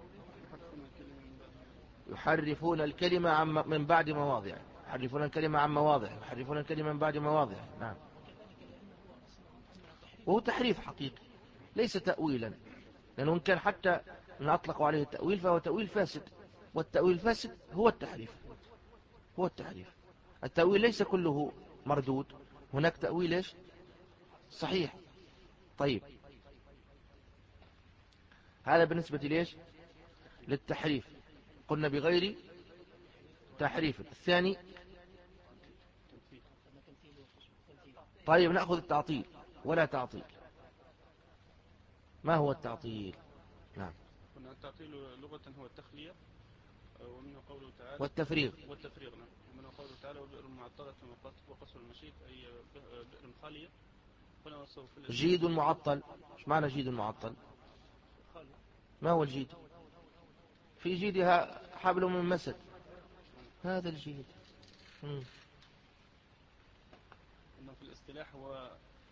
يحرفون الكلمة عن من بعد مواضعه، يحرفون الكلمة عن مواضعه، يحرفون الكلمة من بعد مواضعه. نعم، وهو تحريف حقيقي ليس تأويلا، لأنه إن كان حتى إن أطلقوا عليه التأويل فهو تأويل فاسد، والتأويل الفاسد هو التحريف. هو التحريف. التأويل ليس كله مردود، هناك تأويل إيش؟ صحيح. طيب، هذا بالنسبة ليش؟ للتحريف. قلنا بغير تحريف. الثاني، طيب نأخذ التعطيل ولا تعطيل. ما هو التعطيل؟ نعم. قلنا التعطيل لغة هو التخلية، ومنه قوله تعالى والتفريغ. والتفريغ نعم. ومنه قوله تعالى وبئر معطلة وقصر المشيط، أي بئر خالية. جيد معطل. ايش معنى جيد معطل؟ ما هو الجيد؟ في جيدها حبل من مسد، هذا الجيد. مم. إنه في الاصطلاح هو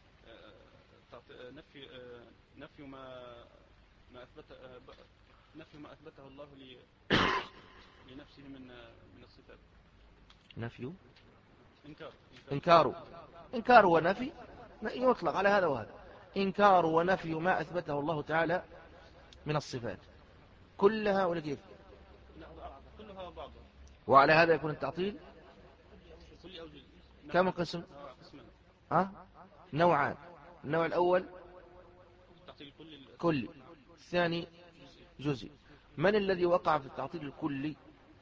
نفي نفي ما ما أثبت نفي ما أثبته الله لنفسه من من الصفات. نفي إنكار إنكار إنكار ونفي يطلق على هذا وهذا. إنكار ونفي ما أثبته الله تعالى من الصفات كلها، ولا كيف؟ كلها بعضها. وعلى هذا يكون التعطيل كم قسم؟ أه؟ نوعان. النوع الأول كلي، الثاني جزئي. من الذي وقع في التعطيل الكلي؟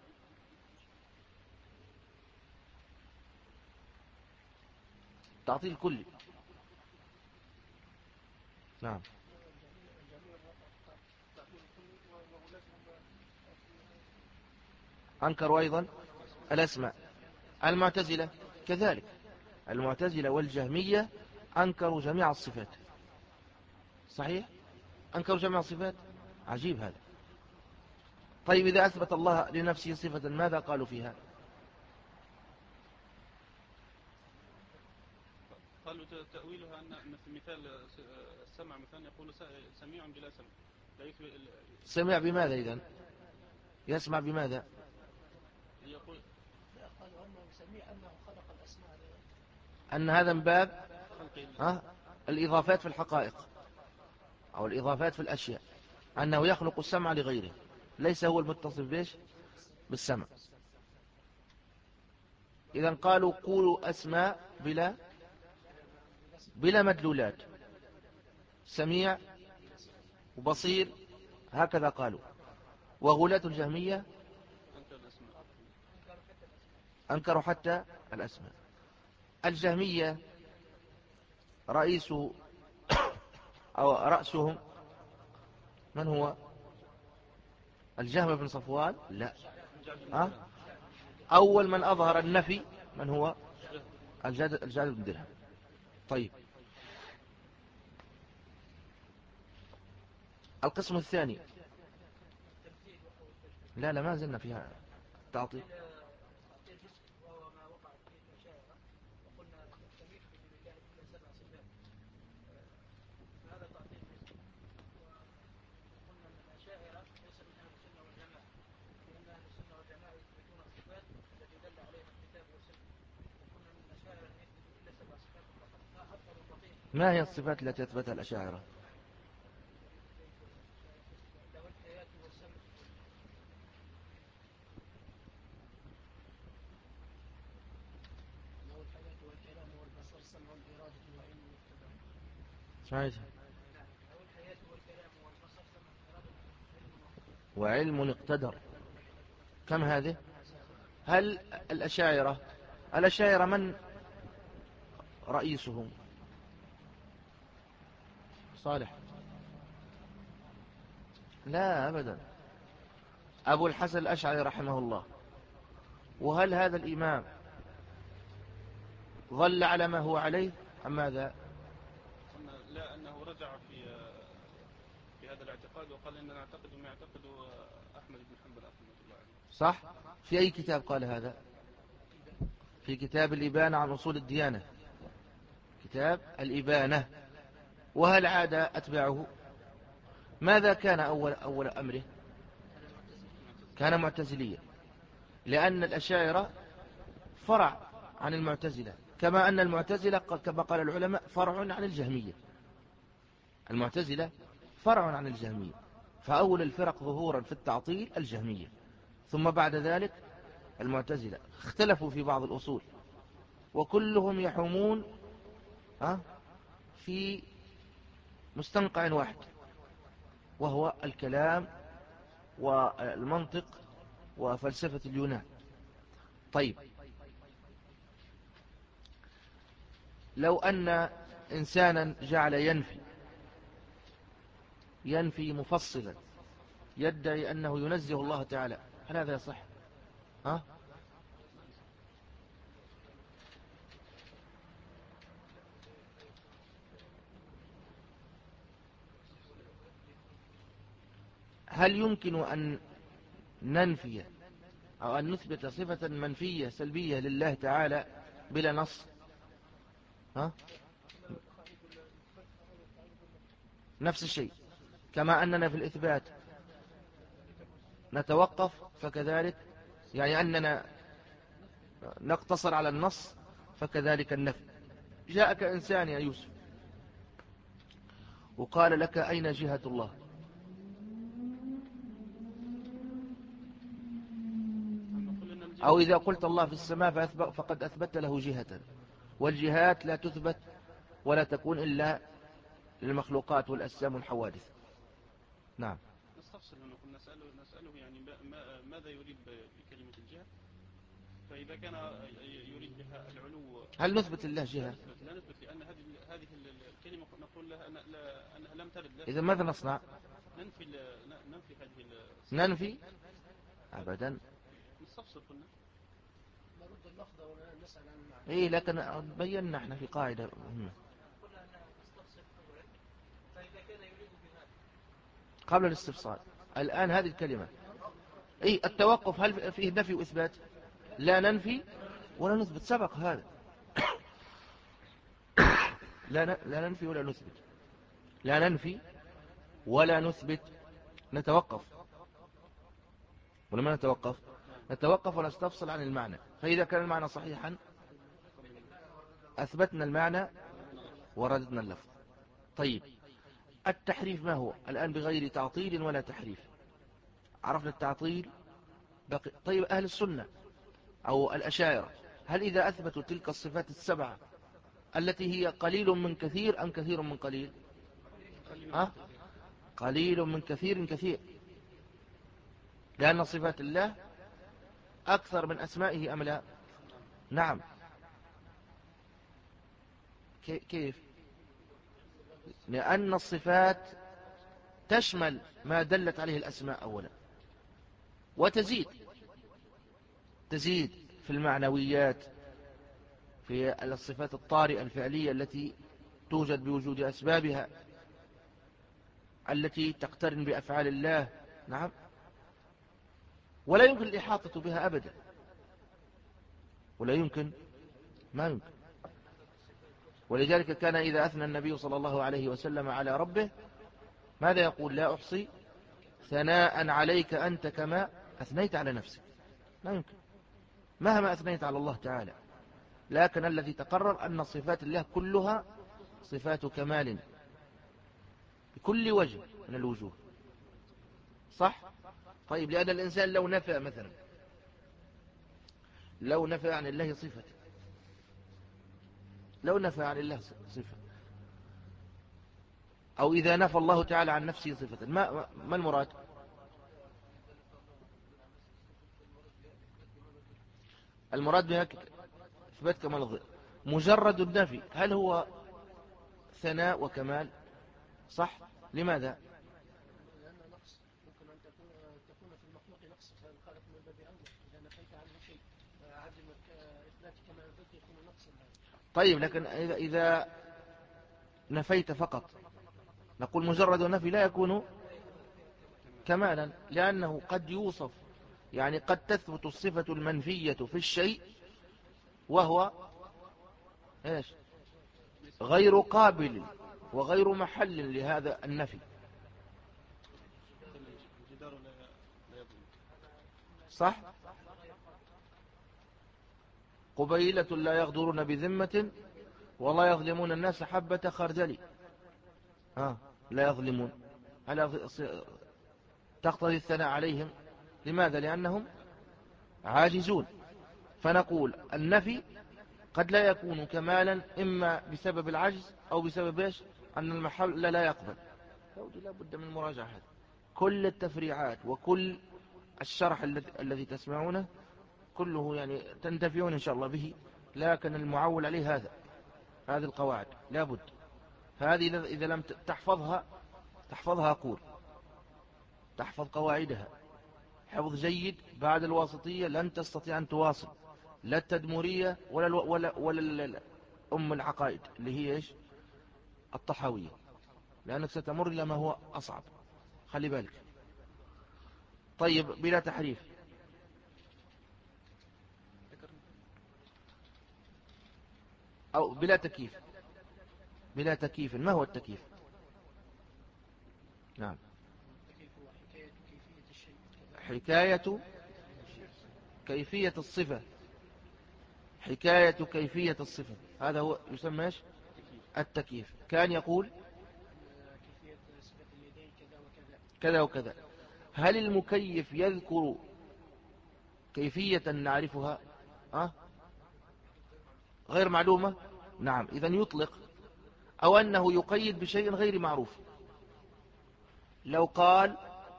تعطيل كلي. نعم. أنكروا أيضا الأسماء. المعتزلة كذلك، المعتزلة والجهمية أنكروا جميع الصفات. صحيح، أنكروا جميع الصفات. عجيب هذا. طيب، إذا أثبت الله لنفسه صفة ماذا قالوا فيها؟ قالوا تأويلها أن مثال السمع مثلا يقول سميع بلا سمع. سمع بماذا إذن؟ يسمع بماذا؟ يقول أن هذا من باب أه؟ الإضافات في الحقائق أو الإضافات في الأشياء، أنه يخلق السمع لغيره، ليس هو المتصف بيش بالسمع. إذن قالوا قولوا أسماء بلا بلا مدلولات، سميع وبصير، هكذا قالوا. وغلاة الجهمية أنكروا حتى الأسماء. الجهمية رئيس أو رأسهم من هو؟ الجهم بن صفوان؟ لا. أه؟ أول من أظهر النفي من هو؟ الجعد بن درهم. طيب، القسم الثاني لا لا ما زلنا فيها تعطيل. وهو ما وقع فيه الأشاعرة وقلنا لم يثبت لله إلا سبع صفات، فهذا تعطيل نسبي. وقلنا أن الأشاعرة ليس من أهل السنة والجماعة، لأن أهل السنة والجماعة يثبتون الصفات التي دل عليها الكتاب والسنة. وقلنا أن الأشاعرة لم يثبتوا إلا سبع صفات فقط، ما أكثر البطيء. ما هي الصفات التي أثبتها الأشاعرة؟ له الحياة والسمع. له الحياة والكلام والبصر السمع والإرادة وعلم المقتدر. سمعتها. له الحياة والكلام والبصر السمع والإرادة وعلم المقتدر. وعلم اقتدر. كم هذه؟ هل الأشاعرة الأشاعرة من رئيسهم؟ صالح؟ لا أبدا، أبو الحسن الأشعري رحمه الله. وهل هذا الإمام ظل على ما هو عليه أم ماذا؟ قلنا لا، أنه رجع في في هذا الاعتقاد وقال إننا نعتقد ما يعتقد أحمد بن حنبل رحمه الله عليه. صح؟ في أي كتاب قال هذا؟ في كتاب الإبانة عن أصول الديانة، كتاب الإبانة. وهل عاد أتباعه؟ ماذا كان أول, أول أمره؟ كان معتزليا، لأن الأشاعرة فرع عن المعتزلة، كما أن المعتزلة كما قال العلماء فرع عن الجهمية. المعتزلة فرع عن الجهمية، فأول الفرق ظهورا في التعطيل الجهمية، ثم بعد ذلك المعتزلة. اختلفوا في بعض الأصول وكلهم يحومون في مستنقع واحد، وهو الكلام والمنطق وفلسفة اليونان. طيب، لو أن إنسانا جعل ينفي ينفي مفصلا يدعي أنه ينزه الله تعالى، هل هذا يصح؟ ها؟ هل يمكن أن ننفي أو أن نثبت صفة منفية سلبية لله تعالى بلا نص؟ ها؟ نفس الشيء، كما أننا في الإثبات نتوقف فكذلك، يعني أننا نقتصر على النص، فكذلك النفي. جاءك إنسان يا يوسف وقال لك أين جهة الله؟ أو إذا قلت الله في السماء فقد أثبت له جهة، والجهات لا تثبت ولا تكون إلا للمخلوقات والأجسام والحوادث. نعم. نستفسر ونقول نسأله, نسأله يعني ماذا يريد بكلمة الجهة، فإذا كان يريد بها العلو هل نثبت الله جهة؟ لا نثبت، لأن هذه هذه الكلمة نقول لها أنها لم ترد. إذا ماذا نصنع؟ ننفي ننفي هذه ننفي أبدا. نستفسر قلنا نرد اللفظ ولا نسأل عن المعنى. إيه، لكن بينا احنا في قاعدة مهمة. قلنا أنها نستفسر أولا، فإذا كان يريد بهذا قبل الاستفسار. الآن هذه الكلمة إيه التوقف، هل فيه نفي وإثبات؟ لا ننفي ولا نثبت، سبق هذا. لا لا ننفي ولا نثبت، لا ننفي ولا نثبت، نتوقف. ولما نتوقف نتوقف ونستفصل عن المعنى، فإذا كان المعنى صحيحا أثبتنا المعنى ورددنا اللفظ. طيب، التحريف ما هو الآن بغير تعطيل ولا تحريف؟ عرفنا التعطيل بقي. طيب، أهل السنة أو الأشاعرة هل إذا أثبتوا تلك الصفات السبعة التي هي قليل من كثير أم كثير من قليل؟ ها؟ قليل من كثير كثير، لأن صفات الله أكثر من أسمائه أم لا؟ نعم. كيف؟ لأن الصفات تشمل ما دلت عليه الأسماء أولا، وتزيد تزيد في المعنويات، في الصفات الطارئة الفعلية التي توجد بوجود أسبابها، التي تقترن بأفعال الله. نعم. ولا يمكن الإحاطة بها أبدا، ولا يمكن، ما يمكن. ولذلك كان إذا أثنى النبي صلى الله عليه وسلم على ربه ماذا يقول؟ لا أحصي ثناء عليك أنت كما أثنيت على نفسك. ما يمكن مهما أثنيت على الله تعالى. لكن الذي تقرر أن صفات الله كلها صفات كمال بكل وجه من الوجوه، صح؟ طيب لأن الإنسان لو نفى مثلا، لو نفى عن الله صفة، لو نفى عن الله صفة، أو إذا نفى الله تعالى عن نفسه صفة، ما, ما المراد؟ المراد بها إثبات كمال الظهر. مجرد النفي هل هو ثناء وكمال؟ صح؟ لماذا؟ لأن نقص ممكن أن تكون تكون في المخلوق نقص، فالخالق من باب أولى إذا نفيت عنه شيء عدم إثبات كمال الذات يكون نقصا. طيب لكن إذا إذا نفيت فقط نقول مجرد النفي لا يكون كمالا، لأنه قد يوصف، يعني قد تثبت الصفة المنفية في الشيء وهو إيش؟ غير قابل وغير محل لهذا النفي، صح؟ قبيلة لا يغدرون بذمة ولا يظلمون الناس حبة خردل. ها لا يظلمون، هل تقتضي الثناء عليهم؟ لماذا؟ لأنهم عاجزون. فنقول النفي قد لا يكون كمالا إما بسبب العجز أو بسبب إيش؟ أن المحل لا يقبل. لا بد من مراجعة هذا. كل التفريعات وكل الشرح الذي تسمعونه كله يعني تنتفعون إن شاء الله به، لكن المعول عليه هذا، هذه القواعد لا بد. هذه إذا لم تحفظها تحفظها أقول تحفظ قواعدها حفظ جيد، بعد الواسطية لن تستطيع أن تواصل لا التدمرية ولا الو... ولا ولا أم العقائد اللي هي إيش؟ الطحاوية، لأنك ستمر إلى ما هو أصعب. خلي بالك. طيب بلا تحريف، أو بلا تكييف. بلا تكييف، ما هو التكييف؟ نعم، حكاية كيفية الصفة، حكاية كيفية الصفة، هذا هو يسمى ايش؟ التكييف. كان يقول كذا وكذا. هل المكيف يذكر كيفية نعرفها؟ أه؟ غير معلومة؟ نعم، إذن يطلق، أو أنه يقيد بشيء غير معروف. لو قال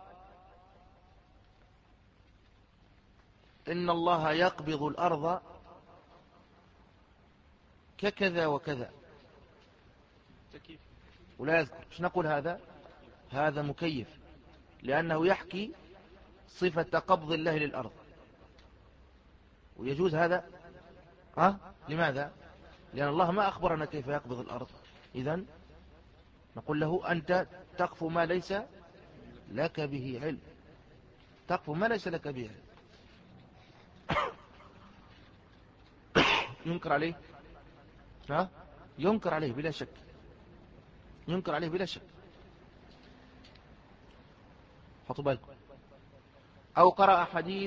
إن الله يقبض الأرض ككذا وكذا ولا يذكر، ايش نقول؟ هذا هذا مكيف، لأنه يحكي صفة قبض الله للأرض، ويجوز هذا. أه؟ لماذا؟ لأن الله ما أخبرنا كيف يقبض الأرض. إذن نقول له أنت تقف ما ليس لك به علم، تقف ما ليس لك به علم. ينكر عليه؟ ها؟ ينكر عليه بلا شك، ينكر عليه بلا شك. حطوا بالكم. أو قرأ حديث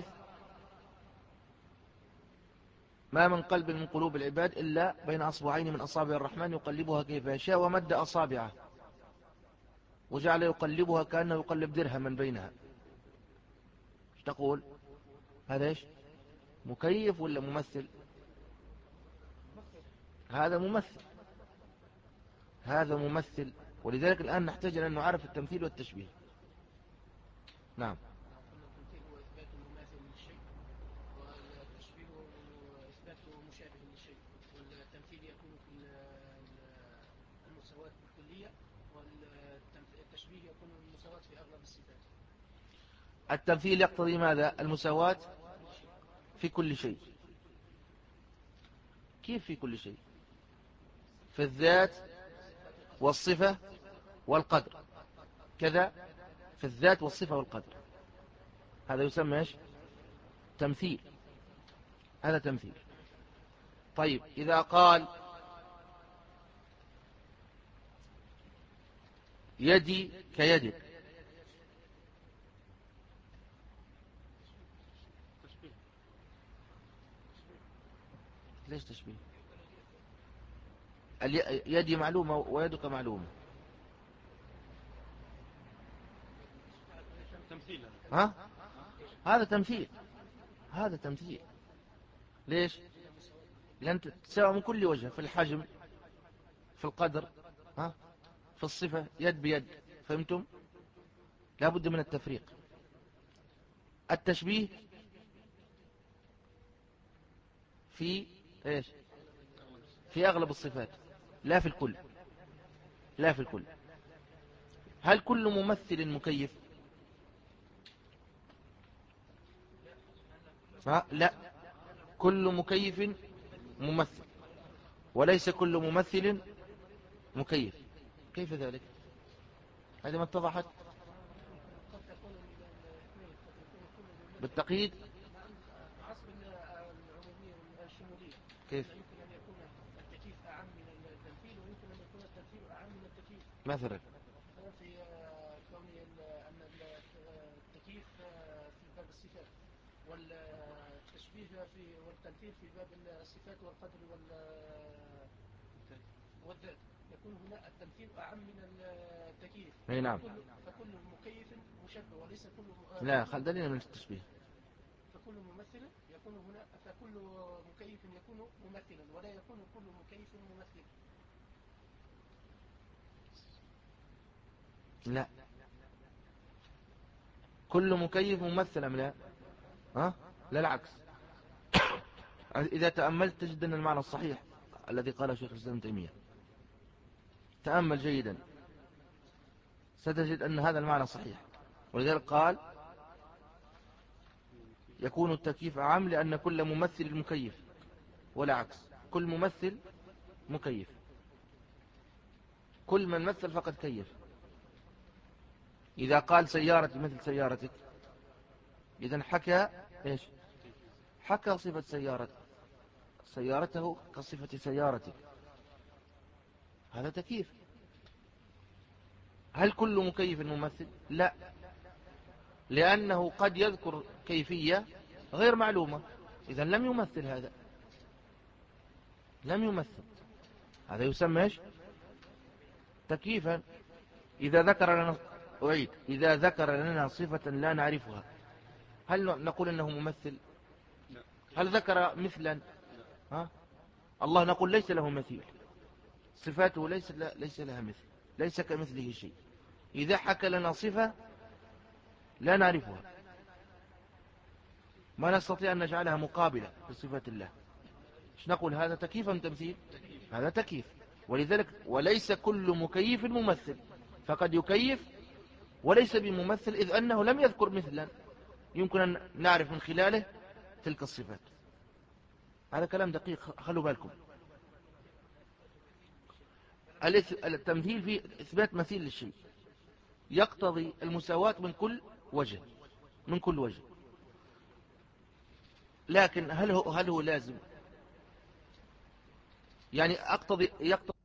ما من قلب من قلوب العباد إلا بين أصبعين من أصابع الرحمن يقلبها كيف يشاء، ومد أصابعه وجعل يقلبها كأنه يقلب درهما بينها. ايش تقول؟ هذا ايش؟ مكيف ولا ممثل؟ هذا ممثل، هذا ممثل. ولذلك الآن نحتاج أن نعرف التمثيل والتشبيه. نعم. التمثيل هو إثبات مماثل للشيء، والتشبيه إثبات مشابه للشيء، والتمثيل يكون في المساواة بالكلية، والتشبيه يكون المساواة في أغلب الصفات. التمثيل يقتضي ماذا؟ المساواة في كل شيء. كيف في كل شيء؟ في الذات والصفة والقدر، كذا في الذات والصفة والقدر. هذا يسمى ايش؟ تمثيل، هذا تمثيل. طيب إذا قال يدي كيدك، ليش تشبيه؟ يدي معلومة ويدك معلومة. تمثيل. ها؟ هذا تمثيل، هذا تمثيل. ليش؟ لأن تساوي من كل وجه، في الحجم، في القدر، ها؟ في الصفة، يد بيد. فهمتم؟ لا بد من التفريق. التشبيه في ايش؟ في أغلب الصفات، لا في الكل، لا في الكل. هل كل ممثل مكيف؟ ها؟ لا، كل مكيف ممثل، وليس كل ممثل مكيف. كيف ذلك؟ هذه ما اتضحت بالتقييد. حسب العمومية والشمولية. كيف؟ يمكن أن يكون التكييف أعم من التمثيل، ويمكن أن يكون التمثيل أعم من التكييف. مثلا في كون أن التكييف في باب الصفات، والتشبيه في والتمثيل في باب الصفات والقدر والذات، يكون هنا التمثيل أعم من التكييف. اي نعم. فكل مكيف مشبه وليس كل لا، خلدني من التشبيه. فكل ممثل يكون هنا، فكل مكيف يكون ممثلا، ولا يكون كل مكيف ممثلا. لا، كل مكيف ممثل أم لا؟ ها؟ لا، العكس. إذا تأملت تجد أن المعنى الصحيح الذي قاله شيخ الإسلام ابن تيمية، تأمل جيدا ستجد أن هذا المعنى صحيح. ولذلك قال يكون التكييف أعم لأن كل ممثل مكيف، ولا عكس، كل ممثل مكيف، كل من مثل فقد كيف. إذا قال سيارتي مثل سيارتك، إذن حكى إيش؟ حكى صفة سيارة سيارته كصفة سيارتك، هذا تكييف. هل كل مكيف ممثل؟ لا، لأنه قد يذكر كيفية غير معلومة، إذن لم يمثل، هذا لم يمثل، هذا يسمى إيش؟ تكييفا. إذا ذكر لنا أعيد إذا ذكر لنا صفة لا نعرفها، هل نقول أنه ممثل؟ هل ذكر مثلا؟ ها؟ الله نقول ليس له مثيل، صفاته ليس ليس لها مثل، ليس كمثله شيء. إذا حكى لنا صفة لا نعرفها، ما نستطيع أن نجعلها مقابلة لصفات الله، مش نقول هذا تكييف أم تمثيل؟ هذا تكييف. ولذلك وليس كل مكيف ممثل، فقد يكيف وليس بممثل، إذ أنه لم يذكر مثلا يمكن أن نعرف من خلاله تلك الصفات. هذا كلام دقيق، خلوا بالكم. التمثيل في إثبات مثيل للشيء يقتضي المساواة من كل وجه، من كل وجه. لكن هل هو هل هو لازم؟ يعني أقتضي يقتضي